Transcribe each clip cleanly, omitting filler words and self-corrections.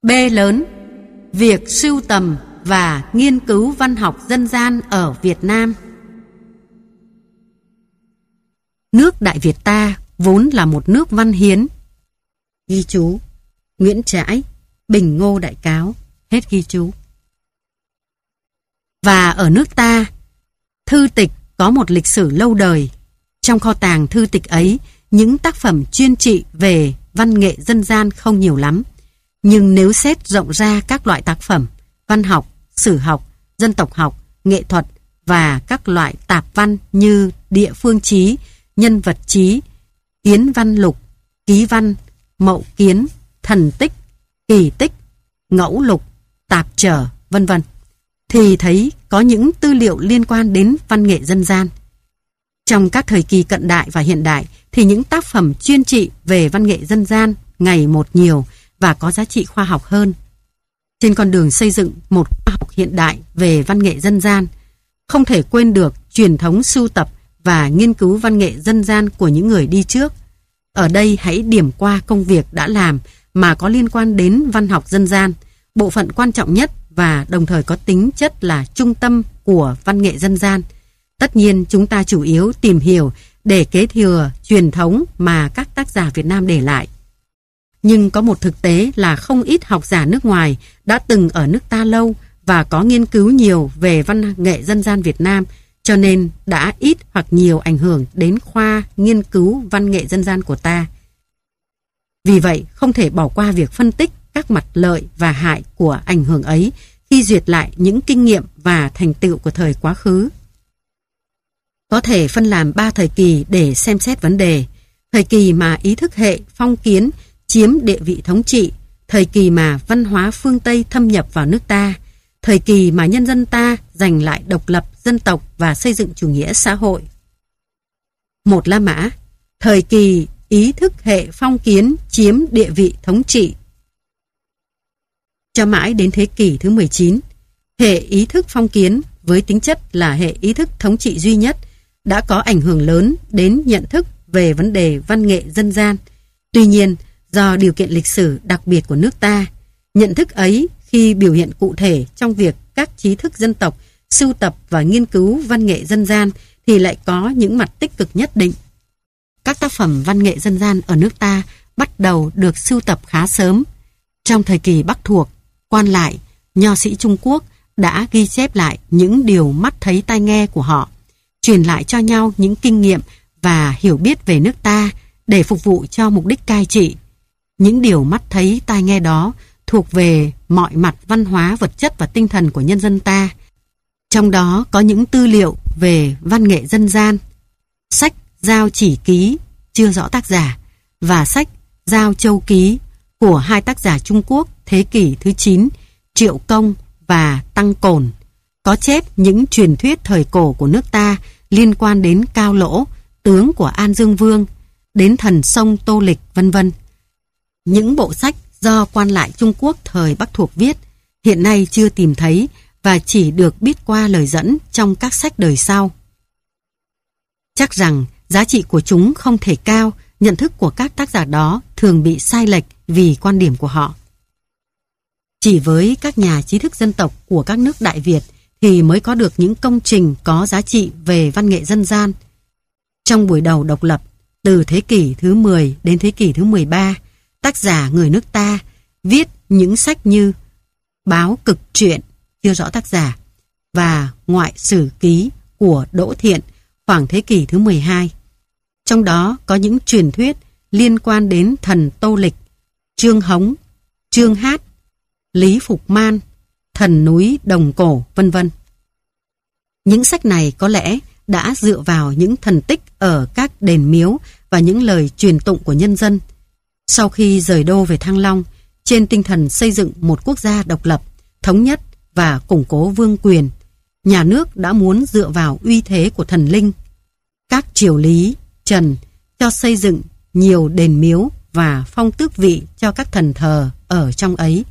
B lớn, việc sưu tầm và nghiên cứu văn học dân gian ở Việt Nam. Nước Đại Việt ta vốn là một nước văn hiến. Ghi chú: Nguyễn Trãi, Bình Ngô Đại Cáo. Hết ghi chú. Và ở nước ta, thư tịch có một lịch sử lâu đời. Trong kho tàng thư tịch ấy, những tác phẩm chuyên trị về văn nghệ dân gian không nhiều lắm. Nhưng nếu xét rộng ra các loại tác phẩm văn học, sử học, dân tộc học, nghệ thuật và các loại tạp văn như địa phương chí, nhân vật chí, kiến văn lục, ký văn, mậu kiến, thần tích, kỳ tích, ngẫu lục, tạp trở, vân vân, thì thấy có những tư liệu liên quan đến văn nghệ dân gian. Trong các thời kỳ cận đại và hiện đại thì những tác phẩm chuyên trị về văn nghệ dân gian ngày một nhiều và có giá trị khoa học hơn. Trên con đường xây dựng một khoa học hiện đại về văn nghệ dân gian, không thể quên được truyền thống sưu tập và nghiên cứu văn nghệ dân gian của những người đi trước. Ở đây hãy điểm qua công việc đã làm mà có liên quan đến văn học dân gian, bộ phận quan trọng nhất và đồng thời có tính chất là trung tâm của văn nghệ dân gian. Tất nhiên chúng ta chủ yếu tìm hiểu để kế thừa truyền thống mà các tác giả Việt Nam để lại. Nhưng có một thực tế là không ít học giả nước ngoài đã từng ở nước ta lâu và có nghiên cứu nhiều về văn nghệ dân gian Việt Nam, cho nên đã ít hoặc nhiều ảnh hưởng đến khoa nghiên cứu văn nghệ dân gian của ta. Vì vậy, không thể bỏ qua việc phân tích các mặt lợi và hại của ảnh hưởng ấy khi duyệt lại những kinh nghiệm và thành tựu của thời quá khứ. Có thể phân làm 3 thời kỳ để xem xét vấn đề. Thời kỳ mà ý thức hệ phong kiến chiếm địa vị thống trị, thời kỳ mà văn hóa phương Tây thâm nhập vào nước ta, thời kỳ mà nhân dân ta giành lại độc lập dân tộc và xây dựng chủ nghĩa xã hội. 1. La Mã, thời kỳ ý thức hệ phong kiến chiếm địa vị thống trị. Cho mãi đến thế kỷ thứ 19, hệ ý thức phong kiến với tính chất là hệ ý thức thống trị duy nhất đã có ảnh hưởng lớn đến nhận thức về vấn đề văn nghệ dân gian. Tuy nhiên, do điều kiện lịch sử đặc biệt của nước ta, nhận thức ấy khi biểu hiện cụ thể trong việc các trí thức dân tộc sưu tập và nghiên cứu văn nghệ dân gian thì lại có những mặt tích cực nhất định. Các tác phẩm văn nghệ dân gian ở nước ta bắt đầu được sưu tập khá sớm. Trong thời kỳ Bắc thuộc, quan lại, nho sĩ Trung Quốc đã ghi chép lại những điều mắt thấy tai nghe của họ, truyền lại cho nhau những kinh nghiệm và hiểu biết về nước ta để phục vụ cho mục đích cai trị. Những điều mắt thấy tai nghe đó thuộc về mọi mặt văn hóa, vật chất và tinh thần của nhân dân ta. Trong đó có những tư liệu về văn nghệ dân gian, sách Giao Chỉ Ký chưa rõ tác giả và sách Giao Châu Ký của 2 tác giả Trung Quốc thế kỷ thứ 9, Triệu Công và Tăng Cổn, có chép những truyền thuyết thời cổ của nước ta liên quan đến Cao Lỗ, tướng của An Dương Vương, đến thần sông Tô Lịch, vân vân. Những bộ sách do quan lại Trung Quốc thời Bắc thuộc viết hiện nay chưa tìm thấy và chỉ được biết qua lời dẫn trong các sách đời sau. Chắc rằng giá trị của chúng không thể cao, nhận thức của các tác giả đó thường bị sai lệch vì quan điểm của họ. Chỉ với các nhà trí thức dân tộc của các nước Đại Việt thì mới có được những công trình có giá trị về văn nghệ dân gian. Trong buổi đầu độc lập, từ thế kỷ thứ 10 đến thế kỷ thứ 13, tác giả người nước ta viết những sách như Báo Cực Truyện, chưa rõ tác giả, và Ngoại Sử Ký của Đỗ Thiện khoảng thế kỷ thứ 12. Trong đó có những truyền thuyết liên quan đến thần Tô Lịch, Trương Hống, Trương Hát, Lý Phục Man, thần núi Đồng Cổ, vân vân. Những sách này có lẽ đã dựa vào những thần tích ở các đền miếu và những lời truyền tụng của nhân dân. Sau khi rời đô về Thăng Long, trên tinh thần xây dựng một quốc gia độc lập, thống nhất và củng cố vương quyền, nhà nước đã muốn dựa vào uy thế của thần linh. Các triều Lý, Trần cho xây dựng nhiều đền miếu và phong tước vị cho các thần thờ ở trong ấy.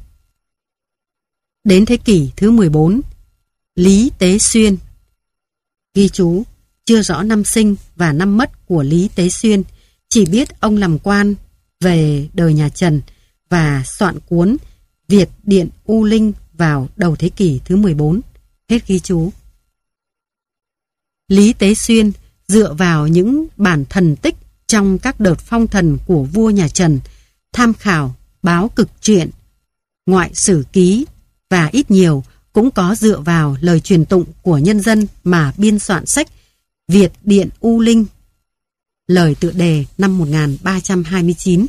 Đến thế kỷ thứ 14, Lý Tế Xuyên, ghi chú chưa rõ năm sinh và năm mất của Lý Tế Xuyên, chỉ biết ông làm quan về đời nhà Trần và soạn cuốn Việt Điện U Linh vào đầu thế kỷ thứ 14. Hết ghi chú. Lý Tế Xuyên dựa vào những bản thần tích trong các đợt phong thần của vua nhà Trần, tham khảo báo Cực Truyện, Ngoại Sử Ký và ít nhiều cũng có dựa vào lời truyền tụng của nhân dân mà biên soạn sách Việt Điện U Linh, lời tựa đề năm 1329.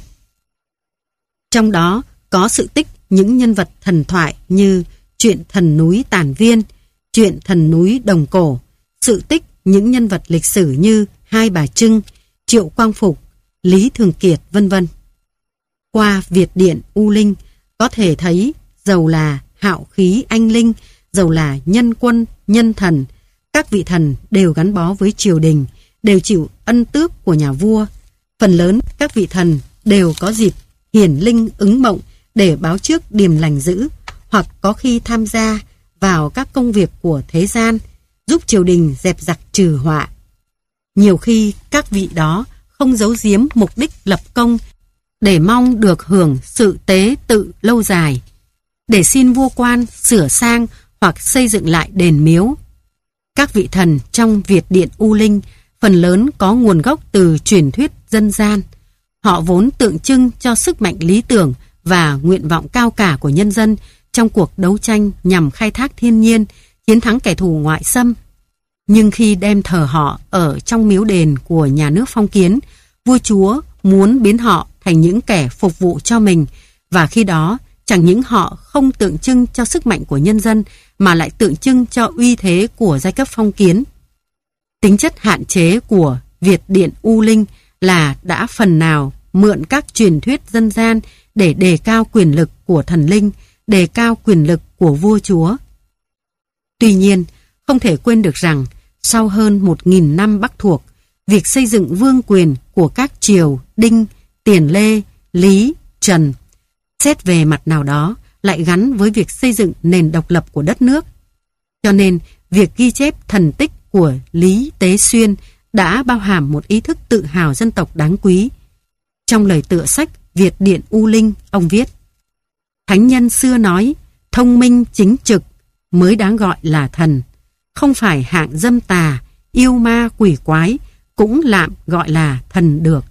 Trong đó có sự tích những nhân vật thần thoại như chuyện thần núi Tản Viên, chuyện thần núi Đồng Cổ, sự tích những nhân vật lịch sử như Hai Bà Trưng, Triệu Quang Phục, Lý Thường Kiệt, vân vân. Qua Việt Điện U Linh có thể thấy dầu là hạo khí anh linh, dầu là nhân quân, nhân thần, các vị thần đều gắn bó với triều đình, đều chịu ân tước của nhà vua. Phần lớn các vị thần đều có dịp hiển linh ứng mộng để báo trước điềm lành dữ, hoặc có khi tham gia vào các công việc của thế gian, giúp triều đình dẹp giặc trừ họa. Nhiều khi các vị đó không giấu giếm mục đích lập công để mong được hưởng sự tế tự lâu dài, để xin vua quan sửa sang hoặc xây dựng lại đền miếu. Các vị thần trong Việt Điện U Linh phần lớn có nguồn gốc từ truyền thuyết dân gian. Họ vốn tượng trưng cho sức mạnh lý tưởng và nguyện vọng cao cả của nhân dân trong cuộc đấu tranh nhằm khai thác thiên nhiên, chiến thắng kẻ thù ngoại xâm. Nhưng khi đem thờ họ ở trong miếu đền của nhà nước phong kiến, vua chúa muốn biến họ thành những kẻ phục vụ cho mình, và khi đó chẳng những họ không tượng trưng cho sức mạnh của nhân dân mà lại tượng trưng cho uy thế của giai cấp phong kiến. Tính chất hạn chế của Việt Điện U Linh là đã phần nào mượn các truyền thuyết dân gian để đề cao quyền lực của thần linh, đề cao quyền lực của vua chúa. Tuy nhiên, không thể quên được rằng sau hơn 1000 năm Bắc thuộc, việc xây dựng vương quyền của các triều Đinh, Tiền Lê, Lý, Trần xét về mặt nào đó lại gắn với việc xây dựng nền độc lập của đất nước. Cho nên, việc ghi chép thần tích của Lý Tế Xuyên đã bao hàm một ý thức tự hào dân tộc đáng quý. Trong lời tựa sách Việt Điện U Linh, ông viết: Thánh nhân xưa nói, thông minh chính trực mới đáng gọi là thần, không phải hạng dâm tà, yêu ma quỷ quái cũng lạm gọi là thần được.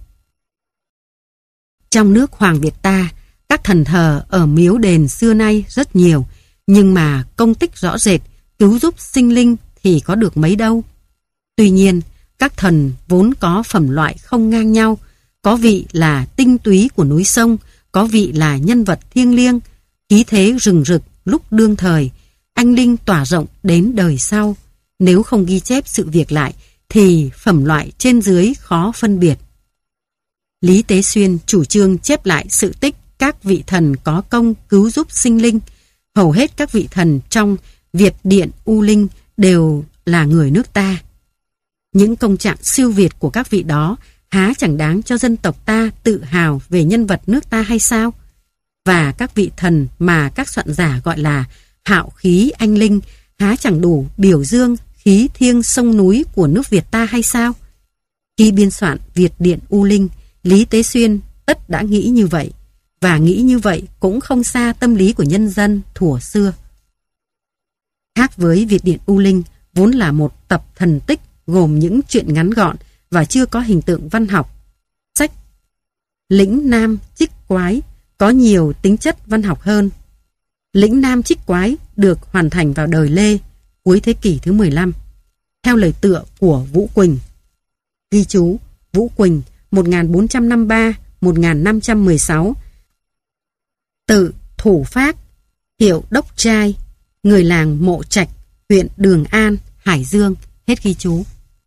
Trong nước Hoàng Việt ta, các thần thờ ở miếu đền xưa nay rất nhiều, nhưng mà công tích rõ rệt, cứu giúp sinh linh thì có được mấy đâu. Tuy nhiên, các thần vốn có phẩm loại không ngang nhau, có vị là tinh túy của núi sông, có vị là nhân vật thiêng liêng, khí thế rừng rực lúc đương thời, anh linh tỏa rộng đến đời sau. Nếu không ghi chép sự việc lại thì phẩm loại trên dưới khó phân biệt. Lý Tế Xuyên chủ trương chép lại sự tích các vị thần có công cứu giúp sinh linh. Hầu hết các vị thần trong Việt Điện U Linh đều là người nước ta. Những công trạng siêu việt của các vị đó há chẳng đáng cho dân tộc ta tự hào về nhân vật nước ta hay sao? Và các vị thần mà các soạn giả gọi là hạo khí anh linh há chẳng đủ biểu dương khí thiêng sông núi của nước Việt ta hay sao? Khi biên soạn Việt Điện U Linh, Lý Tế Xuyên tất đã nghĩ như vậy, và nghĩ như vậy cũng không xa tâm lý của nhân dân thuở xưa. Khác với Việt Điện U Linh, vốn là một tập thần tích gồm những chuyện ngắn gọn và chưa có hình tượng văn học, sách Lĩnh Nam Trích Quái có nhiều tính chất văn học hơn. Lĩnh Nam Trích Quái được hoàn thành vào đời Lê, cuối thế kỷ thứ 15, theo lời tựa của Vũ Quỳnh. Ghi chú: Vũ Quỳnh 1453-1516, tự Thủ Phát, hiệu Đốc Trai, người làng Mộ Trạch, huyện Đường An, Hải Dương. Hết ghi chú.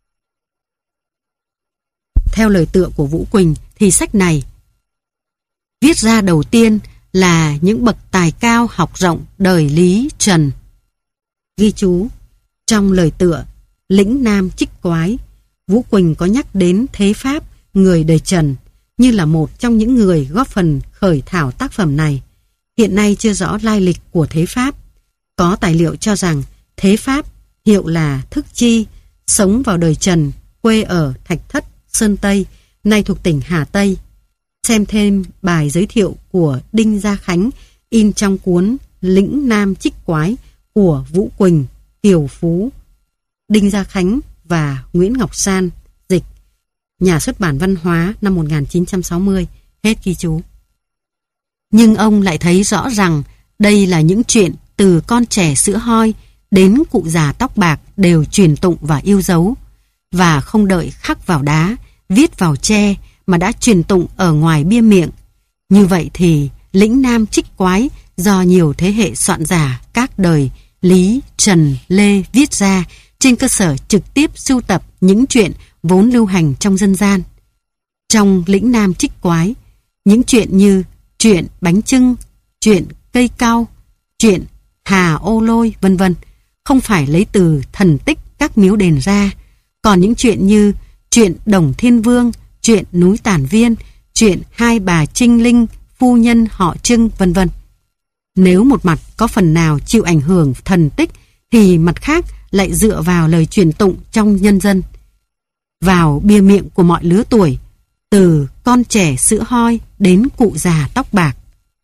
Theo lời tựa của Vũ Quỳnh thì sách này viết ra đầu tiên là những bậc tài cao học rộng đời Lý Trần. Ghi chú: trong lời tựa Lĩnh Nam Trích Quái, Vũ Quỳnh có nhắc đến Thế Pháp, người đời Trần, như là một trong những người góp phần khởi thảo tác phẩm này. Hiện nay chưa rõ lai lịch của Thế Pháp. Có tài liệu cho rằng Thế Pháp, hiệu là Thức Chi, sống vào đời Trần, quê ở Thạch Thất, Sơn Tây, nay thuộc tỉnh Hà Tây. Xem thêm bài giới thiệu của Đinh Gia Khánh in trong cuốn Lĩnh Nam Trích Quái của Vũ Quỳnh, Kiều Phú, Đinh Gia Khánh và Nguyễn Ngọc San dịch. Nhà xuất bản Văn hóa năm 1960. Hết ghi chú. Nhưng ông lại thấy rõ rằng đây là những chuyện từ con trẻ sữa hoi đến cụ già tóc bạc đều truyền tụng và yêu dấu, và không đợi khắc vào đá, viết vào tre mà đã truyền tụng ở ngoài bia miệng. Như vậy thì Lĩnh Nam Trích Quái do nhiều thế hệ soạn giả các đời Lý, Trần, Lê viết ra trên cơ sở trực tiếp sưu tập những chuyện vốn lưu hành trong dân gian. Trong Lĩnh Nam Trích Quái, những chuyện như chuyện bánh chưng, chuyện cây cau, chuyện Hà Ô Lôi vân vân không phải lấy từ thần tích các miếu đền ra, còn những chuyện như chuyện Đồng Thiên Vương, chuyện núi Tản Viên, chuyện hai bà Trinh Linh, phu nhân họ Trưng vân vân. Nếu một mặt có phần nào chịu ảnh hưởng thần tích thì mặt khác lại dựa vào lời truyền tụng trong nhân dân, vào bia miệng của mọi lứa tuổi, từ con trẻ sữa hoi đến cụ già tóc bạc.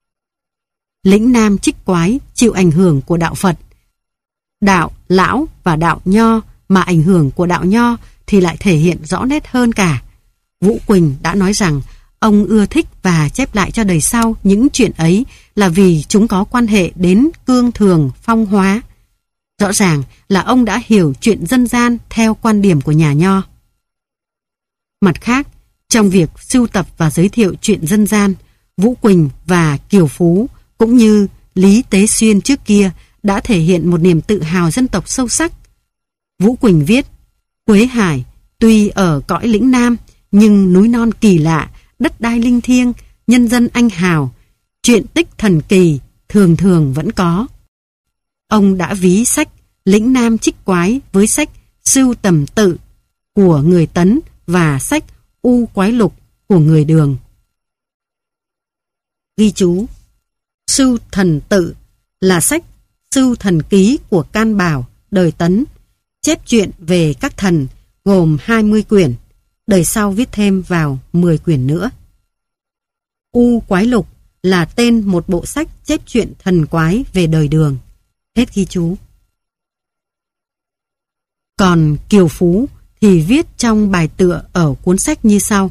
Lĩnh Nam Trích Quái chịu ảnh hưởng của đạo Phật, đạo Lão và đạo Nho, mà ảnh hưởng của đạo Nho thì lại thể hiện rõ nét hơn cả. Vũ Quỳnh đã nói rằng ông ưa thích và chép lại cho đời sau những chuyện ấy là vì chúng có quan hệ đến cương thường phong hóa. Rõ ràng là ông đã hiểu chuyện dân gian theo quan điểm của nhà Nho. Mặt khác, trong việc sưu tập và giới thiệu chuyện dân gian, Vũ Quỳnh và Kiều Phú cũng như Lý Tế Xuyên trước kia đã thể hiện một niềm tự hào dân tộc sâu sắc. Vũ Quỳnh viết: Quế Hải tuy ở cõi lĩnh Nam nhưng núi non kỳ lạ, đất đai linh thiêng, nhân dân anh hào, chuyện tích thần kỳ thường thường vẫn có. Ông đã ví sách Lĩnh Nam Trích Quái với sách Sưu Tầm Tự của người Tấn và sách U Quái Lục của người Đường. Ghi chú: Sưu Thần Tự là sách Sưu Thần Ký của Can Bảo đời Tấn, chép chuyện về các thần gồm 20 quyển, đời sau viết thêm vào 10 quyển nữa. U Quái Lục là tên một bộ sách chép chuyện thần quái về đời Đường. Hết ghi chú. Còn Kiều Phú thì viết trong bài tựa ở cuốn sách như sau: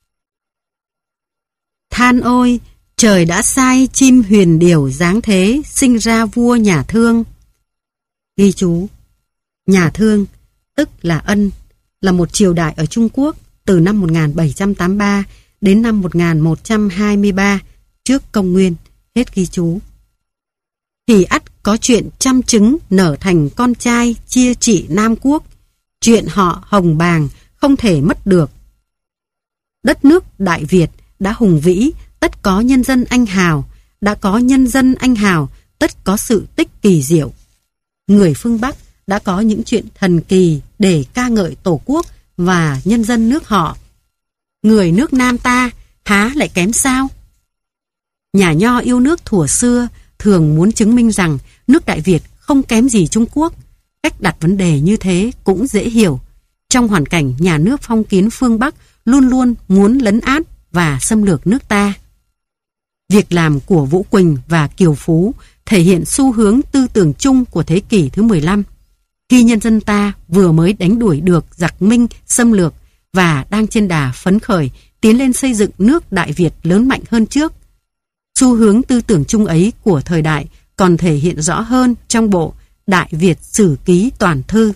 Than ôi, trời đã sai chim huyền điểu dáng thế, sinh ra vua nhà Thương. Ghi chú: Nhà Thương, tức là Ân, là một triều đại ở Trung Quốc từ năm 1783 đến năm 1123 trước công nguyên. Hết ghi chú. Thì ắt có chuyện trăm trứng nở thành con trai chia trị Nam Quốc, chuyện họ Hồng Bàng không thể mất được. Đất nước Đại Việt đã hùng vĩ, tất có nhân dân anh hào, đã có nhân dân anh hào, tất có sự tích kỳ diệu. Người phương Bắc đã có những chuyện thần kỳ để ca ngợi Tổ quốc và nhân dân nước họ. Người nước Nam ta há lại kém sao? Nhà Nho yêu nước thuở xưa thường muốn chứng minh rằng nước Đại Việt không kém gì Trung Quốc. Cách đặt vấn đề như thế cũng dễ hiểu. Trong hoàn cảnh nhà nước phong kiến phương Bắc luôn luôn muốn lấn át và xâm lược nước ta. Việc làm của Vũ Quỳnh và Kiều Phú thể hiện xu hướng tư tưởng chung của thế kỷ thứ 15. Khi nhân dân ta vừa mới đánh đuổi được giặc Minh xâm lược và đang trên đà phấn khởi tiến lên xây dựng nước Đại Việt lớn mạnh hơn trước. Xu hướng tư tưởng chung ấy của thời đại còn thể hiện rõ hơn trong bộ Đại Việt Sử Ký Toàn Thư.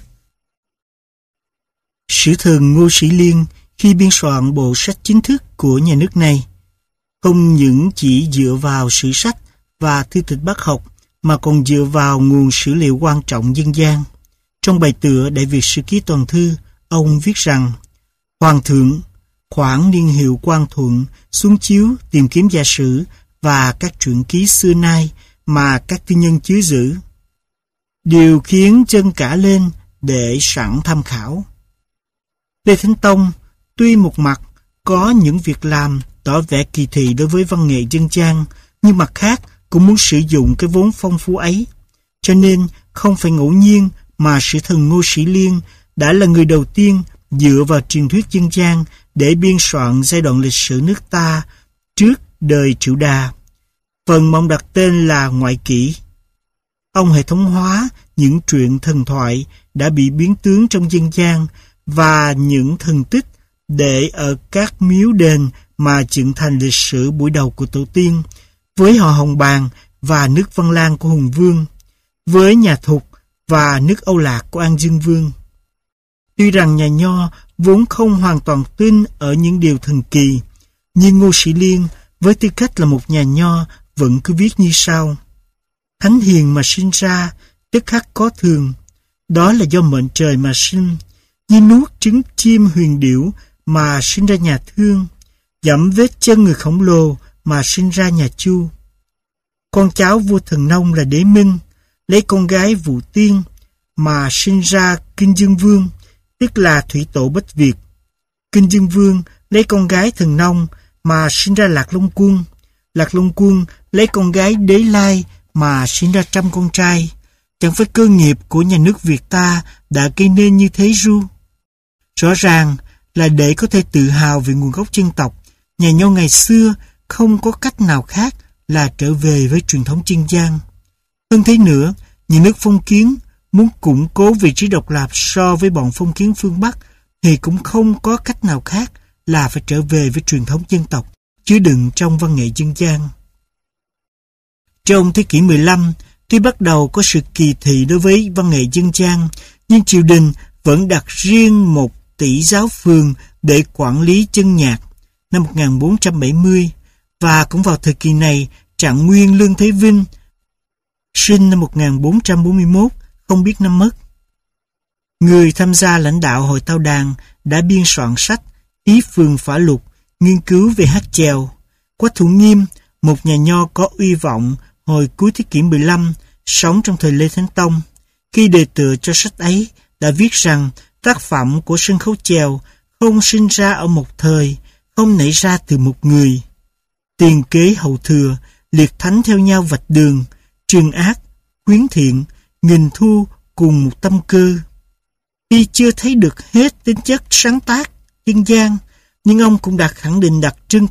Sử thần Ngô Sĩ Liên khi biên soạn bộ sách chính thức của nhà nước này không những chỉ dựa vào sử sách và thư tịch bác học mà còn dựa vào nguồn sử liệu quan trọng dân gian. Trong bài tựa Đại Việt Sử Ký Toàn Thư, ông viết rằng: Hoàng thượng khoảng niên hiệu Quang Thuận xuống chiếu tìm kiếm gia sử và các truyện ký xưa nay mà các tư nhân chứa giữ, điều khiến chân cả lên để sẵn tham khảo. Lê Thánh Tông tuy một mặt có những việc làm tỏ vẻ kỳ thị đối với văn nghệ dân gian, nhưng mặt khác cũng muốn sử dụng cái vốn phong phú ấy. Cho nên không phải ngẫu nhiên mà sử thần Ngô Sĩ Liên đã là người đầu tiên dựa vào truyền thuyết dân gian để biên soạn giai đoạn lịch sử nước ta trước đời Triệu Đà. phần mà ông đặt tên là ngoại kỷ. Ông hệ thống hóa những truyện thần thoại đã bị biến tướng trong dân gian và những thần tích để ở các miếu đền mà dựng thành lịch sử buổi đầu của tổ tiên, với họ Hồng Bàng và nước Văn Lang của Hùng Vương, với nhà Thục và nước Âu Lạc của An Dương Vương. Tuy rằng nhà Nho vốn không hoàn toàn tin ở những điều thần kỳ, nhưng Ngô Sĩ Liên với tư cách là một nhà Nho vẫn cứ viết như sau: thánh hiền mà sinh ra, tức khắc có thường, đó là do mệnh trời mà sinh, như nuốt trứng chim huyền điểu mà sinh ra nhà Thương, dẫm vết chân người khổng lồ mà sinh ra nhà Chu. Con cháu vua Thần Nông là Đế Minh, lấy con gái Vũ Tiên mà sinh ra Kinh Dương Vương, tức là thủy tổ Bách Việt. Kinh Dương Vương lấy con gái Thần Nông mà sinh ra Lạc Long Quân. Lạc Long Quân lấy con gái Đế Lai mà sinh ra 100 con trai. Chẳng phải cơ nghiệp của nhà nước Việt ta đã gây nên như thế ru? Rõ ràng là để có thể tự hào về nguồn gốc dân tộc, nhà Nho ngày xưa không có cách nào khác là trở về với truyền thống dân gian. Hơn thế nữa, nhà nước phong kiến muốn củng cố vị trí độc lập so với bọn phong kiến phương Bắc thì cũng không có cách nào khác là phải trở về với truyền thống dân tộc chứa đựng trong văn nghệ dân gian. Trong thế kỷ 15, tuy bắt đầu có sự kỳ thị đối với văn nghệ dân gian, nhưng triều đình vẫn đặt riêng một tỷ giáo phường để quản lý chân nhạc năm 1470, và cũng vào thời kỳ này, Trạng Nguyên Lương Thế Vinh sinh năm 1441, không biết năm mất. Người tham gia lãnh đạo hội Tao Đàn đã biên soạn sách Ý Phường Phả Lục, nghiên cứu về hát chèo. Quách Thủ Nghiêm, một nhà Nho có uy vọng hồi cuối thế kỷ 15, sống trong thời Lê Thánh Tông, khi đề tựa cho sách ấy đã viết rằng tác phẩm của sân khấu chèo không sinh ra ở một thời, không nảy ra từ một người. Tiền kế hậu thừa, liệt thánh theo nhau vạch đường, trừng ác, khuyến thiện, nghìn thu cùng một tâm cơ. Tuy chưa thấy được hết tính chất sáng tác, dân gian, nhưng ông cũng đã khẳng định đặc trưng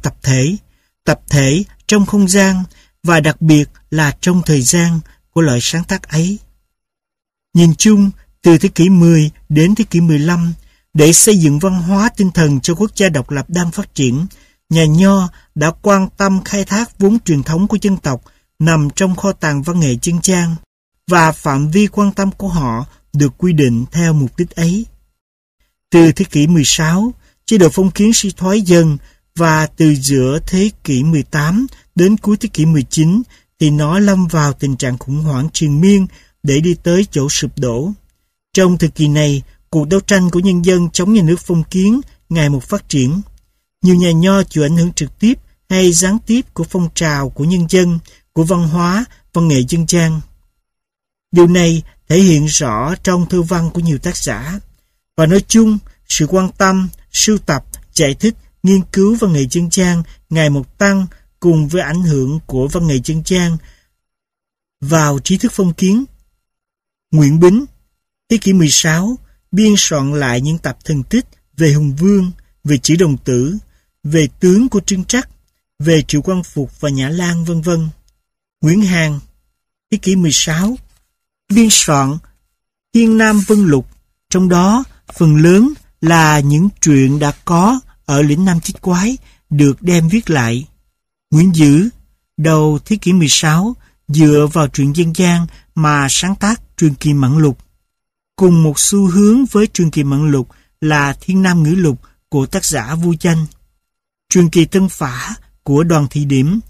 tập thể trong không gian và đặc biệt là trong thời gian của loại sáng tác ấy. Nhìn chung, từ thế kỷ 10 đến thế kỷ 15, để xây dựng văn hóa tinh thần cho quốc gia độc lập đang phát triển, nhà Nho đã quan tâm khai thác vốn truyền thống của dân tộc nằm trong kho tàng văn nghệ dân gian, và phạm vi quan tâm của họ được quy định theo mục đích ấy. Từ thế kỷ 16, chế độ phong kiến suy thoái dần, và từ giữa thế kỷ 18 đến cuối thế kỷ 19 thì nó lâm vào tình trạng khủng hoảng triền miên để đi tới chỗ sụp đổ. Trong thời kỳ này, cuộc đấu tranh của nhân dân chống nhà nước phong kiến ngày một phát triển. Nhiều nhà Nho chịu ảnh hưởng trực tiếp hay gián tiếp của phong trào của nhân dân, của văn hóa, văn nghệ dân gian. Điều này thể hiện rõ trong thơ văn của nhiều tác giả. Và nói chung, sự quan tâm, sưu tập, giải thích, nghiên cứu văn nghệ dân gian ngày một tăng cùng với ảnh hưởng của văn nghệ dân gian vào trí thức phong kiến. Nguyễn Bính, thế kỷ 16, biên soạn lại những tập thần tích về Hùng Vương, về Chữ Đồng Tử, về tướng của Trưng Trắc, về Triệu Quang Phục và Nhã Lan, v.v. Nguyễn Hàn, thế kỷ 16, biên soạn Thiên Nam Vân Lục, trong đó phần lớn là những truyện đã có ở lĩnh Nam Chích Quái được đem viết lại. Nguyễn Dữ, đầu thế kỷ 16, dựa vào truyện dân gian mà sáng tác Truyền Kỳ Mãn Lục. Cùng một xu hướng với Truyền Kỳ Mãn Lục là Thiên Nam Ngữ Lục của tác giả Vu Chanh, Truyền Kỳ Tân Phả của Đoàn Thị Điểm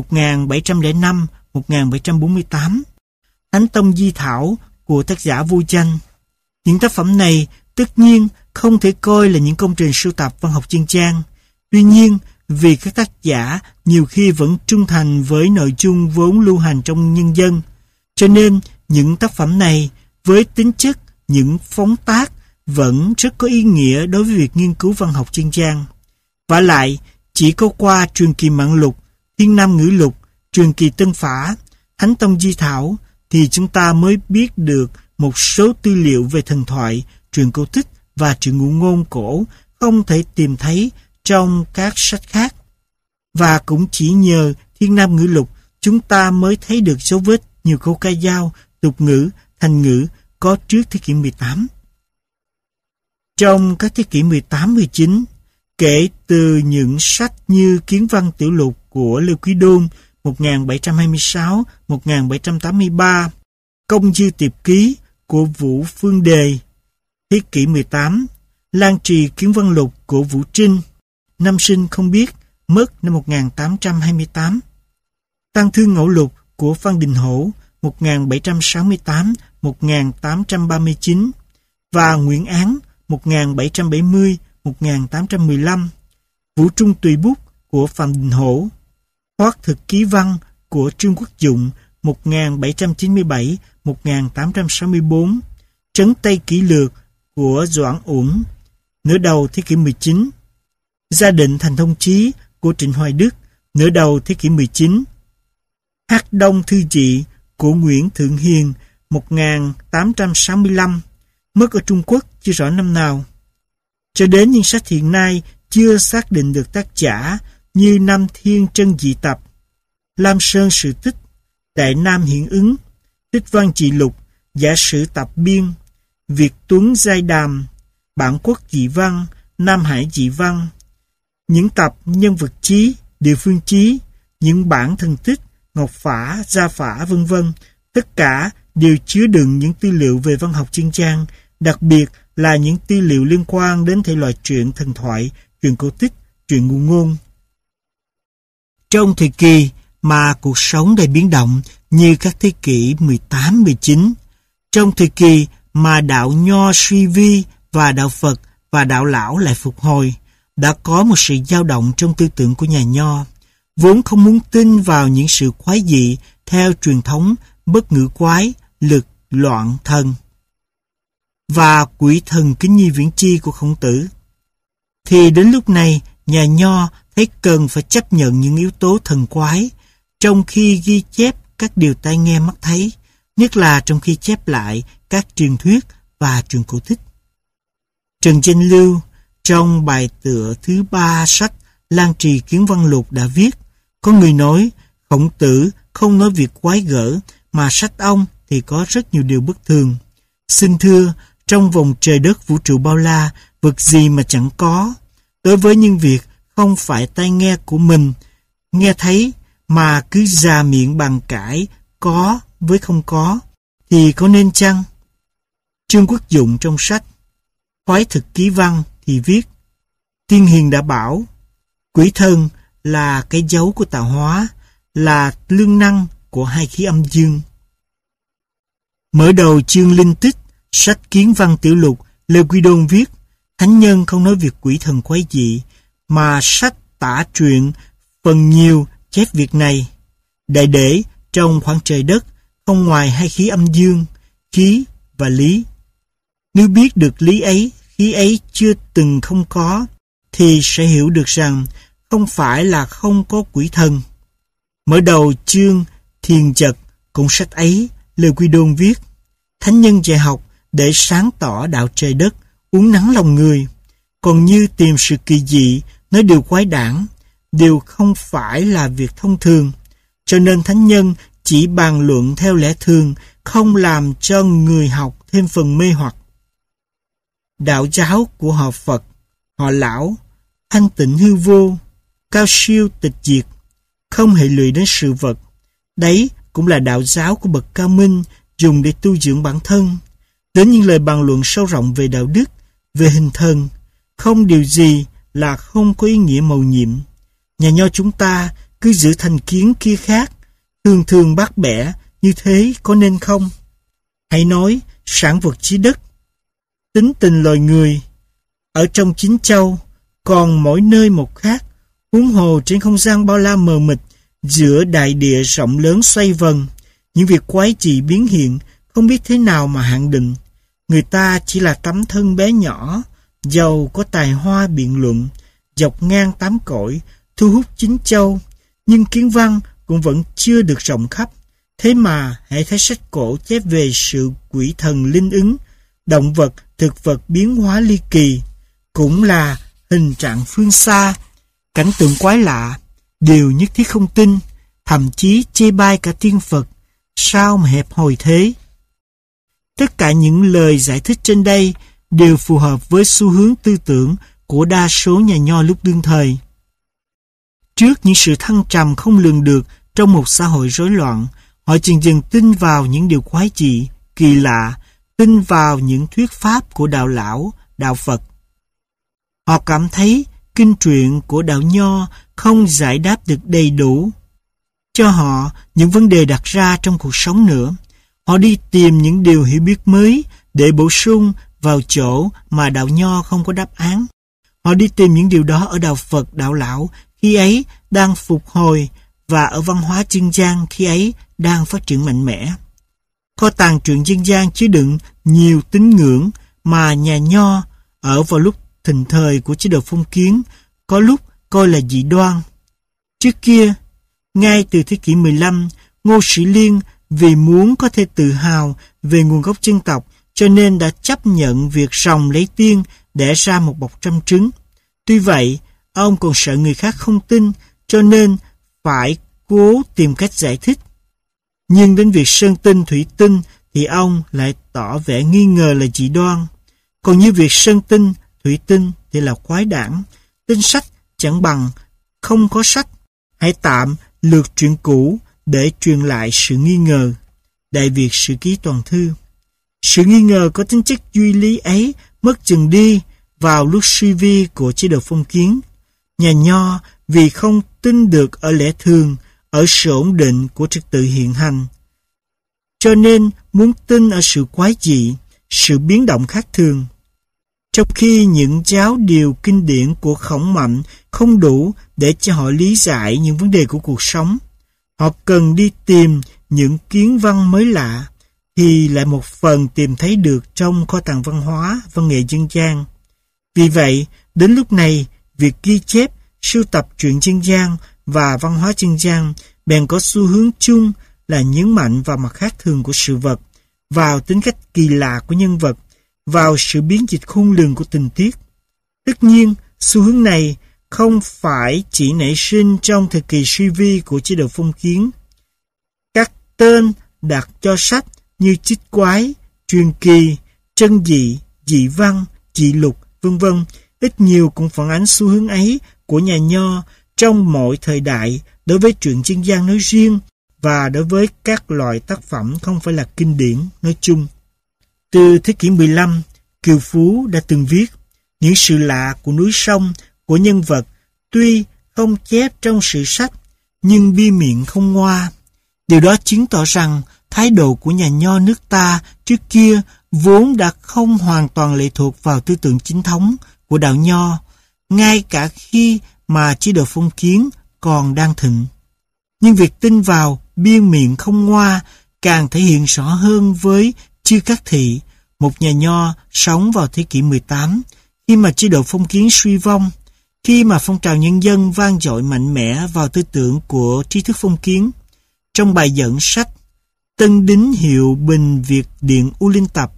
1705-1748, Thánh Tông Di Thảo của tác giả Vu Chanh. Những tác phẩm này tất nhiên không thể coi là những công trình sưu tập văn học dân gian. Tuy nhiên, vì các tác giả nhiều khi vẫn trung thành với nội dung vốn lưu hành trong nhân dân, cho nên những tác phẩm này với tính chất những phóng tác vẫn rất có ý nghĩa đối với việc nghiên cứu văn học dân gian. Vả lại, chỉ có qua Truyền Kỳ Mãn Lục, Thiên Nam Ngữ Lục, Truyền Kỳ Tân Phả, Thánh Tông Di Thảo thì chúng ta mới biết được một số tư liệu về thần thoại, truyện cổ tích và truyện ngụ ngôn cổ không thể tìm thấy trong các sách khác. Và cũng chỉ nhờ Thiên Nam Ngữ Lục chúng ta mới thấy được dấu vết nhiều câu ca dao, tục ngữ, thành ngữ có trước thế kỷ 18. Trong các thế kỷ 18, 19, kể từ những sách như Kiến văn tiểu lục của Lê Quý Đôn 1726-1783, Công dư tiệp ký của Vũ Phương Đề thế kỷ 18, Lan trì kiến văn lục của Vũ Trinh, năm sinh không biết, mất năm 1828, Tăng thư ngẫu lục của Phan Đình Hổ 1768-1839 và Nguyễn Án 1770-1815, Vũ Trung tùy bút của Phạm Đình Hổ, Hoác thực ký văn của Trương Quốc Dụng 1797-1864, Trấn Tây kỷ lược của Doãn Uẩn nửa đầu thế kỷ 19, Gia định thành thông chí của Trịnh Hoài Đức nửa đầu thế kỷ 19, Hắc Đông thư trị của Nguyễn Thượng Hiền 1865, mất ở Trung Quốc chưa rõ năm nào. Cho đến những sách hiện nay chưa xác định được tác giả như Nam Thiên Trân Dị Tập, Lam Sơn Sự Tích, Đại Nam Hiện Ứng, Tích Văn Trị Lục, Giả Sử Tập Biên, Việt Tuấn Giai Đàm, Bản Quốc Dị Văn, Nam Hải Dị Văn, những tập Nhân vật chí, Địa phương chí, những bản thần tích, Ngọc Phả, Gia Phả v.v. Tất cả đều chứa đựng những tư liệu về văn học dân gian, đặc biệt là những tư liệu liên quan đến thể loại truyện thần thoại, truyện cổ tích, truyện ngụ ngôn. Trong thời kỳ mà cuộc sống đầy biến động như các thế kỷ 18, 19, trong thời kỳ mà đạo Nho suy vi và đạo Phật và đạo Lão lại phục hồi, đã có một sự dao động trong tư tưởng của nhà Nho, vốn không muốn tin vào những sự quái dị theo truyền thống bất ngữ quái, lực, loạn, thần và quỷ thần Kính Nhi Viễn Chi của Khổng Tử. Thì đến lúc này, nhà Nho thấy cần phải chấp nhận những yếu tố thần quái trong khi ghi chép các điều tai nghe mắt thấy, nhất là trong khi chép lại các truyền thuyết và truyện cổ tích. Trần Danh Lưu trong bài tựa thứ 3 sách Lan trì kiến văn lục đã viết, có người nói Khổng Tử không nói việc quái gở, mà sách ông thì có rất nhiều điều bất thường. Xin thưa, trong vòng trời đất vũ trụ bao la, vật gì mà chẳng có. Đối với những việc không phải tai nghe của mình nghe thấy mà cứ già miệng bàn cãi có với không có, thì có nên chăng? Trương Quốc Dụng trong sách Khoái thực ký văn thì viết, Tiên hiền đã bảo, quỷ thần là cái dấu của tạo hóa, là lương năng của hai khí âm dương. Mở đầu chương linh tích, sách Kiến văn tiểu lục, Lê Quý Đôn viết, thánh nhân không nói việc quỷ thần quái dị, mà sách tả truyện phần nhiều chép việc này. Đại để trong khoảng trời đất, không ngoài hai khí âm dương, khí và lý. Nếu biết được lý ấy, khí ấy chưa từng không có, thì sẽ hiểu được rằng không phải là không có quỷ thần. Mở đầu chương Thiền Chật, cũng sách ấy, Lê Quý Đôn viết, thánh nhân dạy học để sáng tỏ đạo trời đất, uốn nắn lòng người. Còn như tìm sự kỳ dị, nói điều quái đản, đều không phải là việc thông thường. Cho nên thánh nhân chỉ bàn luận theo lẽ thường, không làm cho người học thêm phần mê hoặc. Đạo giáo của họ Phật, họ Lão, thanh tịnh hư vô, cao siêu tịch diệt, không hệ lụy đến sự vật. Đấy cũng là đạo giáo của bậc cao minh, dùng để tu dưỡng bản thân. Đến những lời bàn luận sâu rộng về đạo đức, về hình thần, không điều gì là không có ý nghĩa mầu nhiệm. Nhà Nho chúng ta cứ giữ thành kiến kia khác, thường thường bát bẻ, như thế có nên không? Hãy nói sản vật chí đất, tính tình loài người, ở trong chín châu, còn mỗi nơi một khác, huống hồ trên không gian bao la mờ mịt, giữa đại địa rộng lớn xoay vần, những việc quái dị biến hiện, không biết thế nào mà hạn định. Người ta chỉ là tấm thân bé nhỏ, giàu có tài hoa biện luận, dọc ngang tám cõi, thu hút chín châu, nhưng kiến văn cũng vẫn chưa được rộng khắp. Thế mà hãy thấy sách cổ chép về sự quỷ thần linh ứng, động vật, thực vật biến hóa ly kỳ, cũng là hình trạng phương xa, cảnh tượng quái lạ, điều nhất thiết không tin. thậm chí chê bai cả tiên Phật. Sao mà hẹp hòi thế? Tất cả những lời giải thích trên đây đều phù hợp với xu hướng tư tưởng của đa số nhà nho lúc đương thời. Trước những sự thăng trầm không lường được trong một xã hội rối loạn, họ dần dần tin vào những điều quái dị, kỳ lạ, tin vào những thuyết pháp của đạo lão, đạo Phật. Họ cảm thấy kinh truyện của đạo nho không giải đáp được đầy đủ cho họ những vấn đề đặt ra trong cuộc sống nữa. Họ đi tìm những điều hiểu biết mới để bổ sung vào chỗ mà đạo nho không có đáp án. Họ đi tìm những điều đó ở đạo Phật, đạo lão khi ấy đang phục hồi và ở văn hóa dân gian khi ấy đang phát triển mạnh mẽ. Kho tàng truyện dân gian chứa đựng nhiều tín ngưỡng mà nhà nho ở vào lúc thịnh thời của chế độ phong kiến có lúc coi là dị đoan. Trước kia, ngay từ thế kỷ 15, Ngô Sĩ Liên vì muốn có thể tự hào về nguồn gốc dân tộc cho nên đã chấp nhận việc rồng lấy tiên đẻ ra một bọc trăm trứng. Tuy vậy, ông còn sợ người khác không tin cho nên phải cố tìm cách giải thích. Nhưng đến việc sơn tinh thủy tinh thì ông lại tỏ vẻ nghi ngờ là dị đoan. Còn như việc sơn tinh thủy tinh thì là quái đản. Tin sách chẳng bằng không có sách. Hãy tạm lược chuyện cũ để truyền lại sự nghi ngờ. Đại Việt Sử Ký Toàn Thư. Sự nghi ngờ có tính chất duy lý ấy mất dần đi vào lúc suy vi của chế độ phong kiến. Nhà nho vì không tin được ở lẽ thường, ở sự ổn định của trật tự hiện hành, cho nên muốn tin ở sự quái dị, sự biến động khác thường. Trong khi những giáo điều kinh điển của Khổng Mạnh không đủ để cho họ lý giải những vấn đề của cuộc sống, họ cần đi tìm những kiến văn mới lạ, thì lại một phần tìm thấy được trong kho tàng văn hóa, văn nghệ dân gian. Vì vậy, đến lúc này, việc ghi chép, sưu tập truyện dân gian và văn hóa dân gian bèn có xu hướng chung là nhấn mạnh vào mặt khác thường của sự vật, vào tính cách kỳ lạ của nhân vật, vào sự biến dịch khôn lường của tình tiết. Tất nhiên, xu hướng này không phải chỉ nảy sinh trong thời kỳ suy vi của chế độ phong kiến. Các tên đặt cho sách như Chích Quái, Truyền Kỳ, Trân Dị, Dị Văn, Dị Lục, v.v. ít nhiều cũng phản ánh xu hướng ấy của nhà nho trong mọi thời đại đối với truyện dân gian nói riêng và đối với các loại tác phẩm không phải là kinh điển nói chung. Từ thế kỷ 15, Kiều Phú đã từng viết những sự lạ của núi sông, của nhân vật, tuy không chép trong sử sách, nhưng bia miệng không ngoa. Điều đó chứng tỏ rằng thái độ của nhà nho nước ta trước kia vốn đã không hoàn toàn lệ thuộc vào tư tưởng chính thống của đạo nho, ngay cả khi mà chế độ phong kiến còn đang thịnh. Nhưng việc tin vào bia miệng không ngoa càng thể hiện rõ hơn với Chư Cát Thị, một nhà nho sống vào thế kỷ 18, khi mà chế độ phong kiến suy vong, khi mà phong trào nhân dân vang dội mạnh mẽ vào tư tưởng của trí thức phong kiến. Trong bài dẫn sách Tân Đính Hiệu Bình Việt Điện U Linh Tập,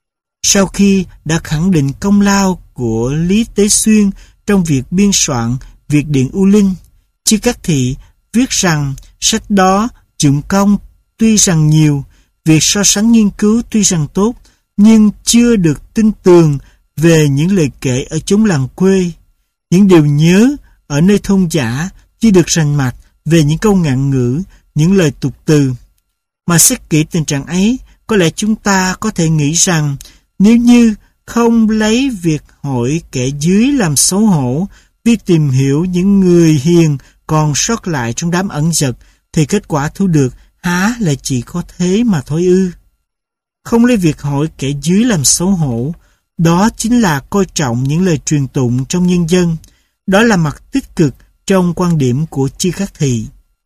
sau khi đã khẳng định công lao của Lý Tế Xuyên trong việc biên soạn Việt Điện U Linh, Chư Cát Thị viết rằng sách đó dụng công tuy rằng nhiều, việc so sánh nghiên cứu tuy rằng tốt, nhưng chưa được tin tường về những lời kể ở chốn làng quê, những điều nhớ ở nơi thôn dã chưa được rành mạch về những câu ngạn ngữ, những lời tục từ. Mà xét kỹ tình trạng ấy, có lẽ chúng ta có thể nghĩ rằng nếu như không lấy việc hỏi kẻ dưới làm xấu hổ, đi tìm hiểu những người hiền còn sót lại trong đám ẩn dật, thì kết quả thu được há là chỉ có thế mà thôi ư? Không lấy việc hỏi kẻ dưới làm xấu hổ, đó chính là coi trọng những lời truyền tụng trong nhân dân. Đó là mặt tích cực trong quan điểm của Chư Cát Thị.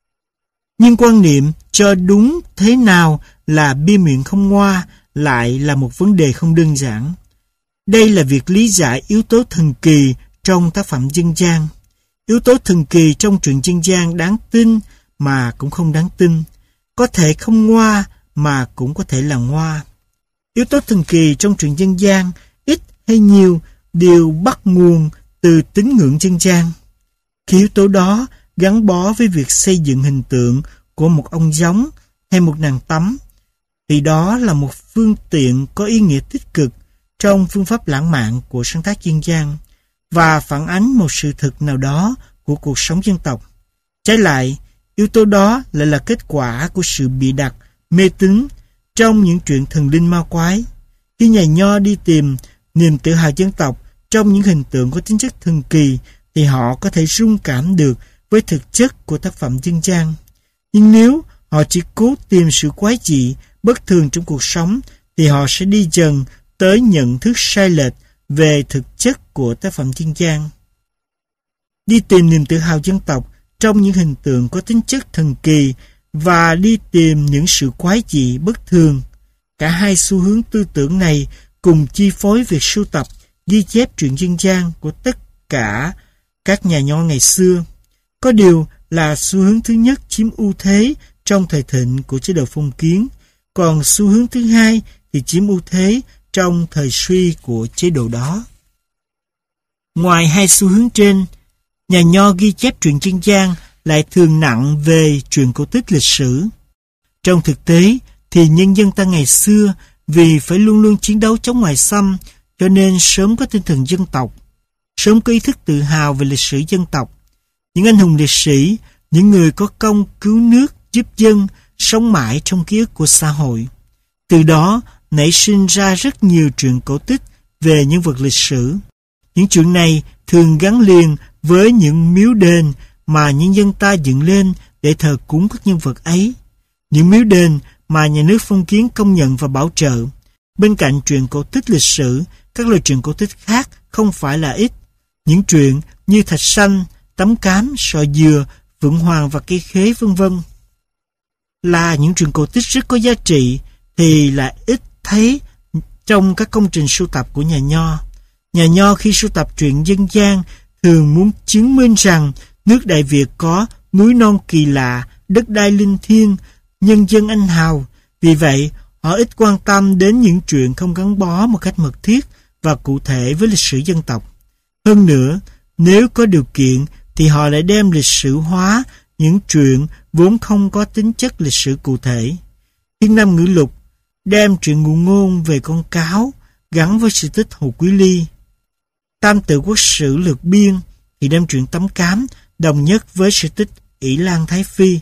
Nhưng quan niệm cho đúng thế nào là bia miệng không ngoa lại là một vấn đề không đơn giản. Đây là việc lý giải yếu tố thần kỳ trong tác phẩm dân gian. Yếu tố thần kỳ trong truyện dân gian đáng tin mà cũng không đáng tin, có thể không ngoa mà cũng có thể là ngoa. Yếu tố thần kỳ trong truyện dân gian ít hay nhiều đều bắt nguồn từ tín ngưỡng dân gian. Khi yếu tố đó gắn bó với việc xây dựng hình tượng của một ông gióng hay một nàng tắm, thì đó là một phương tiện có ý nghĩa tích cực trong phương pháp lãng mạn của sáng tác dân gian và phản ánh một sự thực nào đó của cuộc sống dân tộc. Trái lại, yếu tố đó lại là kết quả của sự bịa đặt, mê tín trong những chuyện thần linh ma quái. Khi nhà nho đi tìm niềm tự hào dân tộc trong những hình tượng có tính chất thần kỳ, thì họ có thể rung cảm được với thực chất của tác phẩm dân gian. Nhưng nếu họ chỉ cố tìm sự quái dị, bất thường trong cuộc sống, thì họ sẽ đi dần tới nhận thức sai lệch về thực chất của tác phẩm dân gian. Đi tìm niềm tự hào dân tộc trong những hình tượng có tính chất thần kỳ và đi tìm những sự quái dị bất thường. Cả hai xu hướng tư tưởng này cùng chi phối việc sưu tập, ghi chép truyện dân gian của tất cả các nhà nho ngày xưa. Có điều là xu hướng thứ nhất chiếm ưu thế trong thời thịnh của chế độ phong kiến, còn xu hướng thứ hai thì chiếm ưu thế trong thời suy của chế độ đó. Ngoài hai xu hướng trên, nhà nho ghi chép truyện dân gian lại thường nặng về truyện cổ tích lịch sử. Trong thực tế thì nhân dân ta ngày xưa vì phải luôn luôn chiến đấu chống ngoại xâm, cho nên sớm có tinh thần dân tộc, sớm có ý thức tự hào về lịch sử dân tộc. Những anh hùng liệt sĩ, những người có công cứu nước, giúp dân, sống mãi trong ký ức của xã hội. Từ đó nảy sinh ra rất nhiều truyện cổ tích về nhân vật lịch sử. Những chuyện này thường gắn liền với những miếu đền mà nhân dân ta dựng lên để thờ cúng các nhân vật ấy. Những miếu đền mà nhà nước phong kiến công nhận và bảo trợ. Bên cạnh truyện cổ tích lịch sử, các loại truyện cổ tích khác không phải là ít. Những truyện như Thạch Sanh, Tấm Cám, Sọ Dừa, Phượng Hoàng và Cây Khế vân vân là những truyện cổ tích rất có giá trị, thì lại ít thấy trong các công trình sưu tập của nhà nho. Nhà nho khi sưu tập truyện dân gian thường muốn chứng minh rằng nước Đại Việt có núi non kỳ lạ, đất đai linh thiêng, nhân dân anh hào. Vì vậy, họ ít quan tâm đến những chuyện không gắn bó một cách mật thiết và cụ thể với lịch sử dân tộc. Hơn nữa, nếu có điều kiện thì họ lại đem lịch sử hóa những chuyện vốn không có tính chất lịch sử cụ thể. Thiên Nam Ngữ Lục đem truyện ngụ ngôn về con cáo gắn với sự tích Hồ Quý Ly. Tam Tự Quốc Sử Lược Biên thì đem truyện Tấm Cám đồng nhất với sự tích Ỷ Lan Thái Phi.